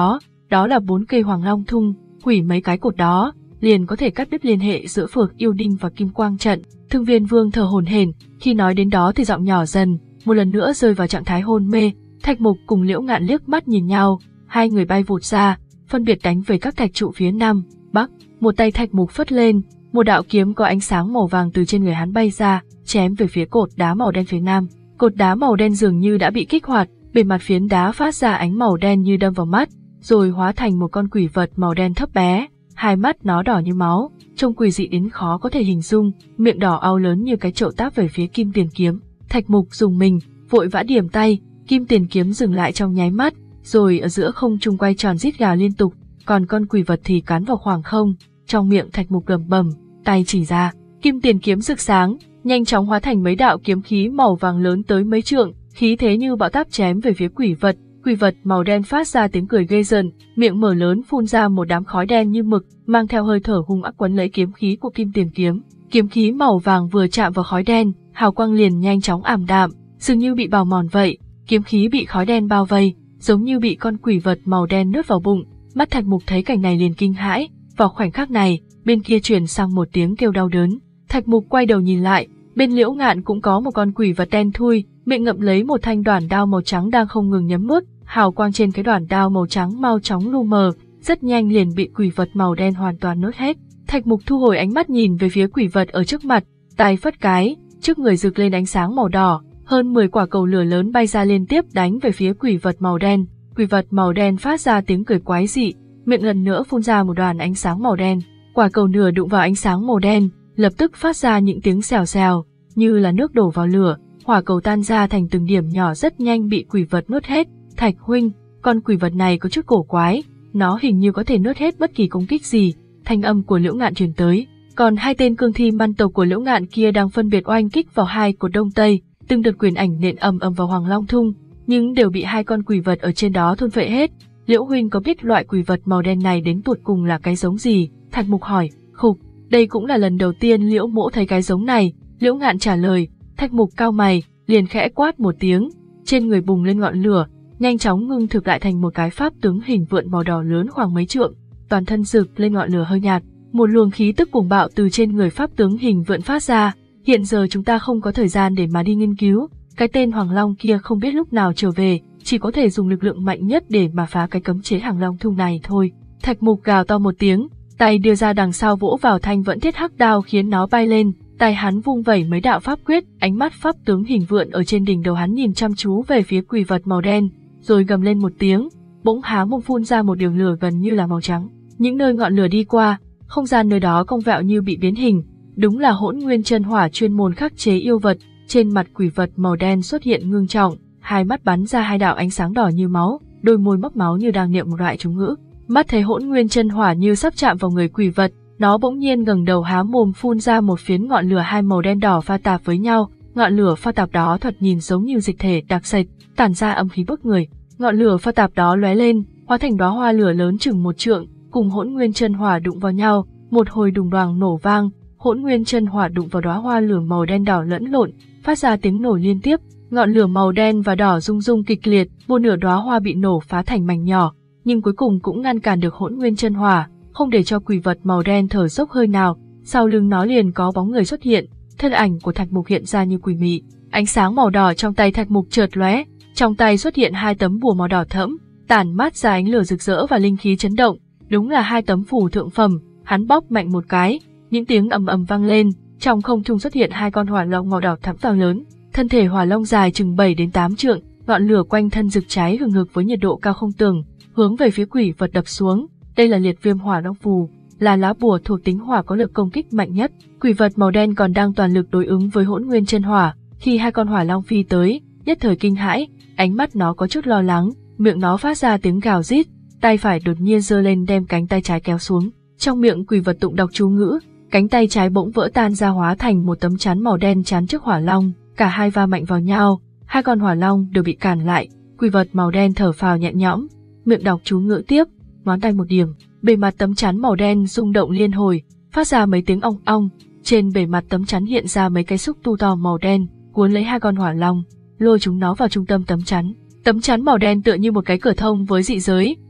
A: đó là bốn cây Hoàng Long Thung, hủy mấy cái cột đó, liền có thể cắt đứt liên hệ giữa Phược Yêu Đinh và Kim Quang Trận. Thương Viên Vương thở hổn hển, khi nói đến đó thì giọng nhỏ dần, một lần nữa rơi vào trạng thái hôn mê. Thạch Mục cùng Liễu Ngạn liếc mắt nhìn nhau, hai người bay vụt ra, phân biệt đánh về các thạch trụ phía nam, bắc. Một tay Thạch Mục phất lên, một đạo kiếm có ánh sáng màu vàng từ trên người hắn bay ra, chém về phía cột đá màu đen phía nam. Cột đá màu đen dường như đã bị kích hoạt, bề mặt phiến đá phát ra ánh màu đen như đâm vào mắt, rồi hóa thành một con quỷ vật màu đen thấp bé, hai mắt nó đỏ như máu, trông quỷ dị đến khó có thể hình dung, miệng đỏ ao lớn như cái chậu táp về phía Kim Tiền Kiếm. Thạch Mục dùng mình, vội vã điểm tay, Kim Tiền Kiếm dừng lại trong nháy mắt, rồi ở giữa không trung quay tròn rít gào liên tục, còn con quỷ vật thì cắn vào khoảng không. Trong miệng Thạch Mục lẩm bẩm, tay chỉ ra, Kim Tiền Kiếm rực sáng, nhanh chóng hóa thành mấy đạo kiếm khí màu vàng lớn tới mấy trượng, khí thế như bão táp chém về phía quỷ vật. Quỷ vật màu đen phát ra tiếng cười ghê rợn, miệng mở lớn phun ra một đám khói đen như mực, mang theo hơi thở hung ác quấn lấy kiếm khí của Kim Tiền Kiếm. Kiếm khí màu vàng vừa chạm vào khói đen, hào quang liền nhanh chóng ảm đạm, dường như bị bào mòn vậy. Kiếm khí bị khói đen bao vây, giống như bị con quỷ vật màu đen nuốt vào bụng. Mắt Thạch Mục thấy cảnh này liền kinh hãi. Vào khoảnh khắc này, bên kia truyền sang một tiếng kêu đau đớn. Thạch Mục quay đầu nhìn lại, bên Liễu Ngạn cũng có một con quỷ vật đen thui, miệng ngậm lấy một thanh đoản đao màu trắng đang không ngừng nhấm nuốt. Hào quang trên cái đoản đao màu trắng mau chóng lu mờ, rất nhanh liền bị quỷ vật màu đen hoàn toàn nuốt hết. Thạch Mục thu hồi ánh mắt nhìn về phía quỷ vật ở trước mặt, tay phất cái, trước người rực lên ánh sáng màu đỏ, hơn mười quả cầu lửa lớn bay ra liên tiếp đánh về phía quỷ vật màu đen. Quỷ vật màu đen phát ra tiếng cười quái dị, miệng lần nữa phun ra một đoàn ánh sáng màu đen. Quả cầu nửa đụng vào ánh sáng màu đen, lập tức phát ra những tiếng xèo xèo, như là nước đổ vào lửa. Hỏa cầu tan ra thành từng điểm nhỏ rất nhanh bị quỷ vật nuốt hết. Thạch huynh, con quỷ vật này có chút cổ quái, nó hình như có thể nuốt hết bất kỳ công kích gì. Thanh âm của Liễu Ngạn truyền tới, còn hai tên cương thi man tộc của Liễu Ngạn kia đang phân biệt oanh kích vào hai cột đông tây, từng đợt quyền ảnh nện ầm ầm vào Hoàng Long Thung, nhưng đều bị hai con quỷ vật ở trên đó thôn phệ hết. Liễu huynh có biết loại quỷ vật màu đen này đến tột cùng là cái giống gì? Thạch Mục hỏi. Khục, đây cũng là lần đầu tiên Liễu mỗ thấy cái giống này. Liễu Ngạn trả lời. Thạch Mục cau mày, liền khẽ quát một tiếng, trên người bùng lên ngọn lửa, nhanh chóng ngưng thực lại thành một cái pháp tướng hình vượn màu đỏ lớn khoảng mấy trượng, toàn thân rực lên ngọn lửa hơi nhạt, một luồng khí tức cuồng bạo từ trên người pháp tướng hình vượn phát ra. Hiện giờ chúng ta không có thời gian để mà đi nghiên cứu, cái tên Hoàng Long kia không biết lúc nào trở về, chỉ có thể dùng lực lượng mạnh nhất để mà phá cái cấm chế Hàng Long Thung này thôi. Thạch Mục gào to một tiếng, tay đưa ra đằng sau vỗ vào thanh vẫn thiết hắc đao khiến nó bay lên, tay hắn vung vẩy mấy đạo pháp quyết, ánh mắt pháp tướng hình vượn ở trên đỉnh đầu hắn nhìn chăm chú về phía quỷ vật màu đen, rồi gầm lên một tiếng, bỗng há mồm phun ra một đường lửa gần như là màu trắng. Những nơi ngọn lửa đi qua, không gian nơi đó cong vẹo như bị biến hình, đúng là Hỗn Nguyên Chân Hỏa chuyên môn khắc chế yêu vật. Trên mặt quỷ vật màu đen xuất hiện ngưng trọng, hai mắt bắn ra hai đạo ánh sáng đỏ như máu, đôi môi móc máu như đang niệm một loại chú ngữ. Mắt thấy Hỗn Nguyên Chân Hỏa như sắp chạm vào người quỷ vật, nó bỗng nhiên ngẩng đầu há mồm phun ra một phiến ngọn lửa hai màu đen đỏ pha tạp với nhau. Ngọn lửa pha tạp đó thoạt nhìn giống như dịch thể đặc sệt, tản ra âm khí bức người. Ngọn lửa pha tạp đó lóe lên, hóa thành đóa hoa lửa lớn chừng một trượng, cùng Hỗn Nguyên Chân Hỏa đụng vào nhau, một hồi đùng đoàng nổ vang. Hỗn Nguyên Chân Hỏa đụng vào đóa hoa lửa màu đen đỏ lẫn lộn, phát ra tiếng nổ liên tiếp. Ngọn lửa màu đen và đỏ rung rung kịch liệt, một nửa đóa hoa bị nổ phá thành mảnh nhỏ, nhưng cuối cùng cũng ngăn cản được Hỗn Nguyên Chân Hỏa, không để cho quỷ vật màu đen thở dốc hơi nào. Sau lưng nó liền có bóng người xuất hiện, thân ảnh của Thạch Mục hiện ra như quỷ mị. Ánh sáng màu đỏ trong tay Thạch Mục chợt lóe, trong tay xuất hiện hai tấm bùa màu đỏ thẫm, tản mát ra ánh lửa rực rỡ và linh khí chấn động, đúng là hai tấm phù thượng phẩm. Hắn bóp mạnh một cái, những tiếng ầm ầm vang lên, trong không trung xuất hiện hai con hỏa long màu đỏ thẫm to lớn. Thân thể hỏa long dài chừng bảy đến tám trượng, ngọn lửa quanh thân rực cháy hừng hực với nhiệt độ cao không tưởng, hướng về phía quỷ vật đập xuống. Đây là Liệt Viêm Hỏa Long Phù, là lá bùa thuộc tính hỏa có lực công kích mạnh nhất. Quỷ vật màu đen còn đang toàn lực đối ứng với Hỗn Nguyên Chân Hỏa, khi hai con hỏa long phi tới, nhất thời kinh hãi, ánh mắt nó có chút lo lắng, miệng nó phát ra tiếng gào rít, tay phải đột nhiên giơ lên đem cánh tay trái kéo xuống. Trong miệng quỷ vật tụng đọc chú ngữ, cánh tay trái bỗng vỡ tan ra hóa thành một tấm chắn màu đen chắn trước hỏa long, cả hai va mạnh vào nhau, hai con hỏa long đều bị cản lại. Quỷ vật màu đen thở phào nhẹ nhõm, miệng đọc chú ngữ tiếp, ngón tay một điểm, bề mặt tấm chắn màu đen rung động liên hồi, phát ra mấy tiếng ong ong. Trên bề mặt tấm chắn hiện ra mấy cái xúc tu to màu đen, cuốn lấy hai con hỏa long, lôi chúng nó vào trung tâm tấm chắn. Tấm chắn màu đen tựa như một cái cửa thông với dị giới,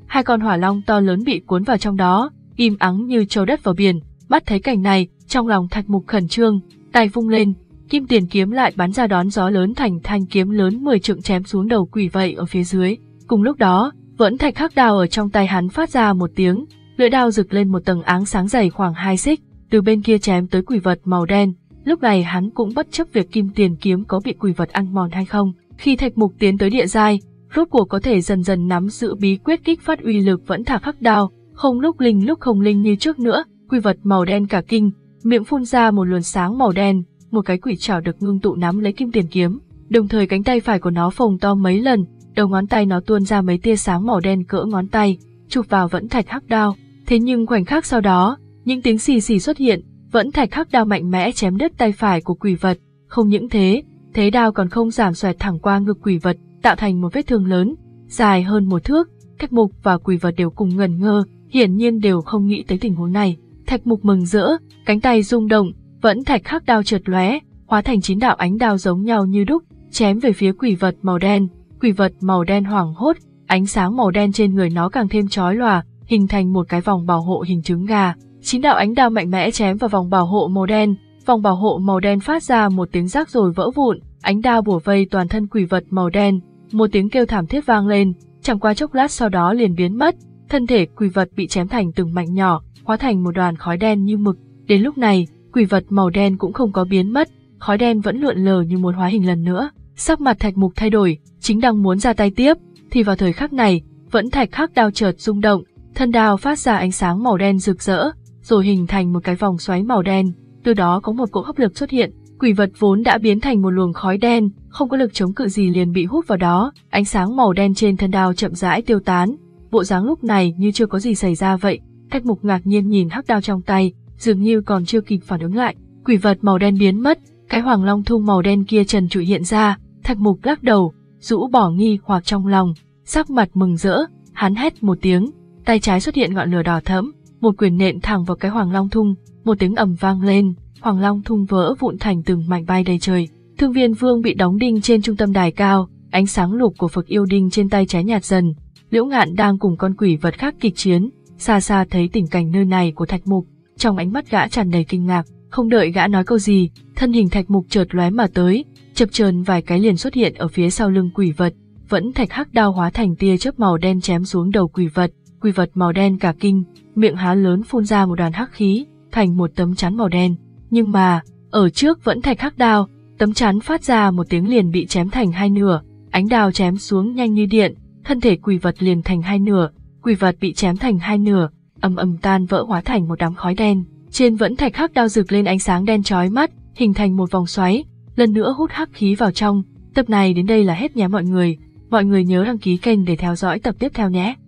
A: hai con hỏa long to lớn bị cuốn vào trong đó, im ắng như trâu đất vào biển. Mắt thấy cảnh này, trong lòng Thạch Mục khẩn trương, tay vung lên, kim tiền kiếm lại bắn ra đón gió lớn thành thanh kiếm lớn mười trượng chém xuống đầu quỷ vậy ở phía dưới. Cùng lúc đó, Vẫn Thạch Hắc đao ở trong tay hắn phát ra một tiếng, lưỡi đao rực lên một tầng áng sáng dày khoảng hai xích, từ bên kia chém tới quỷ vật màu đen. Lúc này hắn cũng bất chấp việc kim tiền kiếm có bị quỷ vật ăn mòn hay không. Khi Thạch Mục tiến tới địa giai, rốt cuộc có thể dần dần nắm giữ bí quyết kích phát uy lực Vẫn Thạch Hắc đao, không lúc linh lúc không linh như trước nữa. Quỷ vật màu đen cả kinh, miệng phun ra một luồng sáng màu đen, một cái quỷ trảo được ngưng tụ nắm lấy kim tiền kiếm, đồng thời cánh tay phải của nó phồng to mấy lần, đầu ngón tay nó tuôn ra mấy tia sáng màu đen cỡ ngón tay, chụp vào Vẫn Thạch Hắc đao. Thế nhưng khoảnh khắc sau đó, những tiếng xì xì xuất hiện, Vẫn Thạch Hắc đao mạnh mẽ chém đứt tay phải của quỷ vật. Không những thế, thế đao còn không giảm xoẹt thẳng qua ngực quỷ vật, tạo thành một vết thương lớn, dài hơn một thước. Thạch Mục và quỷ vật đều cùng ngẩn ngơ, hiển nhiên đều không nghĩ tới tình huống này. Thạch Mục mừng rỡ, cánh tay rung động, Vẫn Thạch Hắc đao chợt lóe, hóa thành chín đạo ánh đao giống nhau như đúc, chém về phía quỷ vật màu đen. Quỷ vật màu đen hoảng hốt, ánh sáng màu đen trên người nó càng thêm chói lòa, hình thành một cái vòng bảo hộ hình trứng gà. Chín đạo ánh đao mạnh mẽ chém vào vòng bảo hộ màu đen, vòng bảo hộ màu đen phát ra một tiếng rắc rồi vỡ vụn, ánh đao bủa vây toàn thân quỷ vật màu đen, một tiếng kêu thảm thiết vang lên, chẳng qua chốc lát sau đó liền biến mất, thân thể quỷ vật bị chém thành từng mảnh nhỏ, hóa thành một đoàn khói đen như mực. Đến lúc này, quỷ vật màu đen cũng không có biến mất, khói đen vẫn lượn lờ như muốn hóa hình lần nữa. Sắc mặt Thạch Mục thay đổi, chính đang muốn ra tay tiếp, thì vào thời khắc này, Vẫn Thạch Hắc đao chợt rung động, thân đao phát ra ánh sáng màu đen rực rỡ, rồi hình thành một cái vòng xoáy màu đen, từ đó có một cỗ hấp lực xuất hiện. Quỷ vật vốn đã biến thành một luồng khói đen, không có lực chống cự gì liền bị hút vào đó, ánh sáng màu đen trên thân đao chậm rãi tiêu tán, bộ dáng lúc này như chưa có gì xảy ra vậy. Thạch Mục ngạc nhiên nhìn hắc đao trong tay, dường như còn chưa kịp phản ứng lại, quỷ vật màu đen biến mất, cái hoàng long thung màu đen kia trần trụi hiện ra. Thạch Mục lắc đầu, rũ bỏ nghi hoặc trong lòng, sắc mặt mừng rỡ, hắn hét một tiếng, tay trái xuất hiện ngọn lửa đỏ thẫm, một quyền nện thẳng vào cái hoàng long thung, một tiếng ầm vang lên, hoàng long thung vỡ vụn thành từng mảnh bay đầy trời. Thương Viên Vương bị đóng đinh trên trung tâm đài cao, ánh sáng lục của Phật Yêu Đinh trên tay trái nhạt dần. Liễu Ngạn đang cùng con quỷ vật khác kịch chiến, xa xa thấy tình cảnh nơi này của Thạch Mục, trong ánh mắt gã tràn đầy kinh ngạc, không đợi gã nói câu gì, thân hình Thạch Mục chợt lóe mà tới, chập chờn vài cái liền xuất hiện ở phía sau lưng quỷ vật. Vẫn Thạch Hắc đao hóa thành tia chớp màu đen chém xuống đầu quỷ vật, quỷ vật màu đen cả kinh, miệng há lớn phun ra một đoàn hắc khí, thành một tấm chắn màu đen. Nhưng mà, ở trước Vẫn Thạch Hắc đao, tấm chắn phát ra một tiếng liền bị chém thành hai nửa, ánh đao chém xuống nhanh như điện, thân thể quỷ vật liền thành hai nửa, quỷ vật bị chém thành hai nửa, ầm ầm tan vỡ hóa thành một đám khói đen. Trên Vẫn Thạch Hắc đao rực lên ánh sáng đen chói mắt, hình thành một vòng xoáy, lần nữa hút hắc khí vào trong. Tập này đến đây là hết nhé mọi người. Mọi người nhớ đăng ký kênh để theo dõi tập tiếp theo nhé.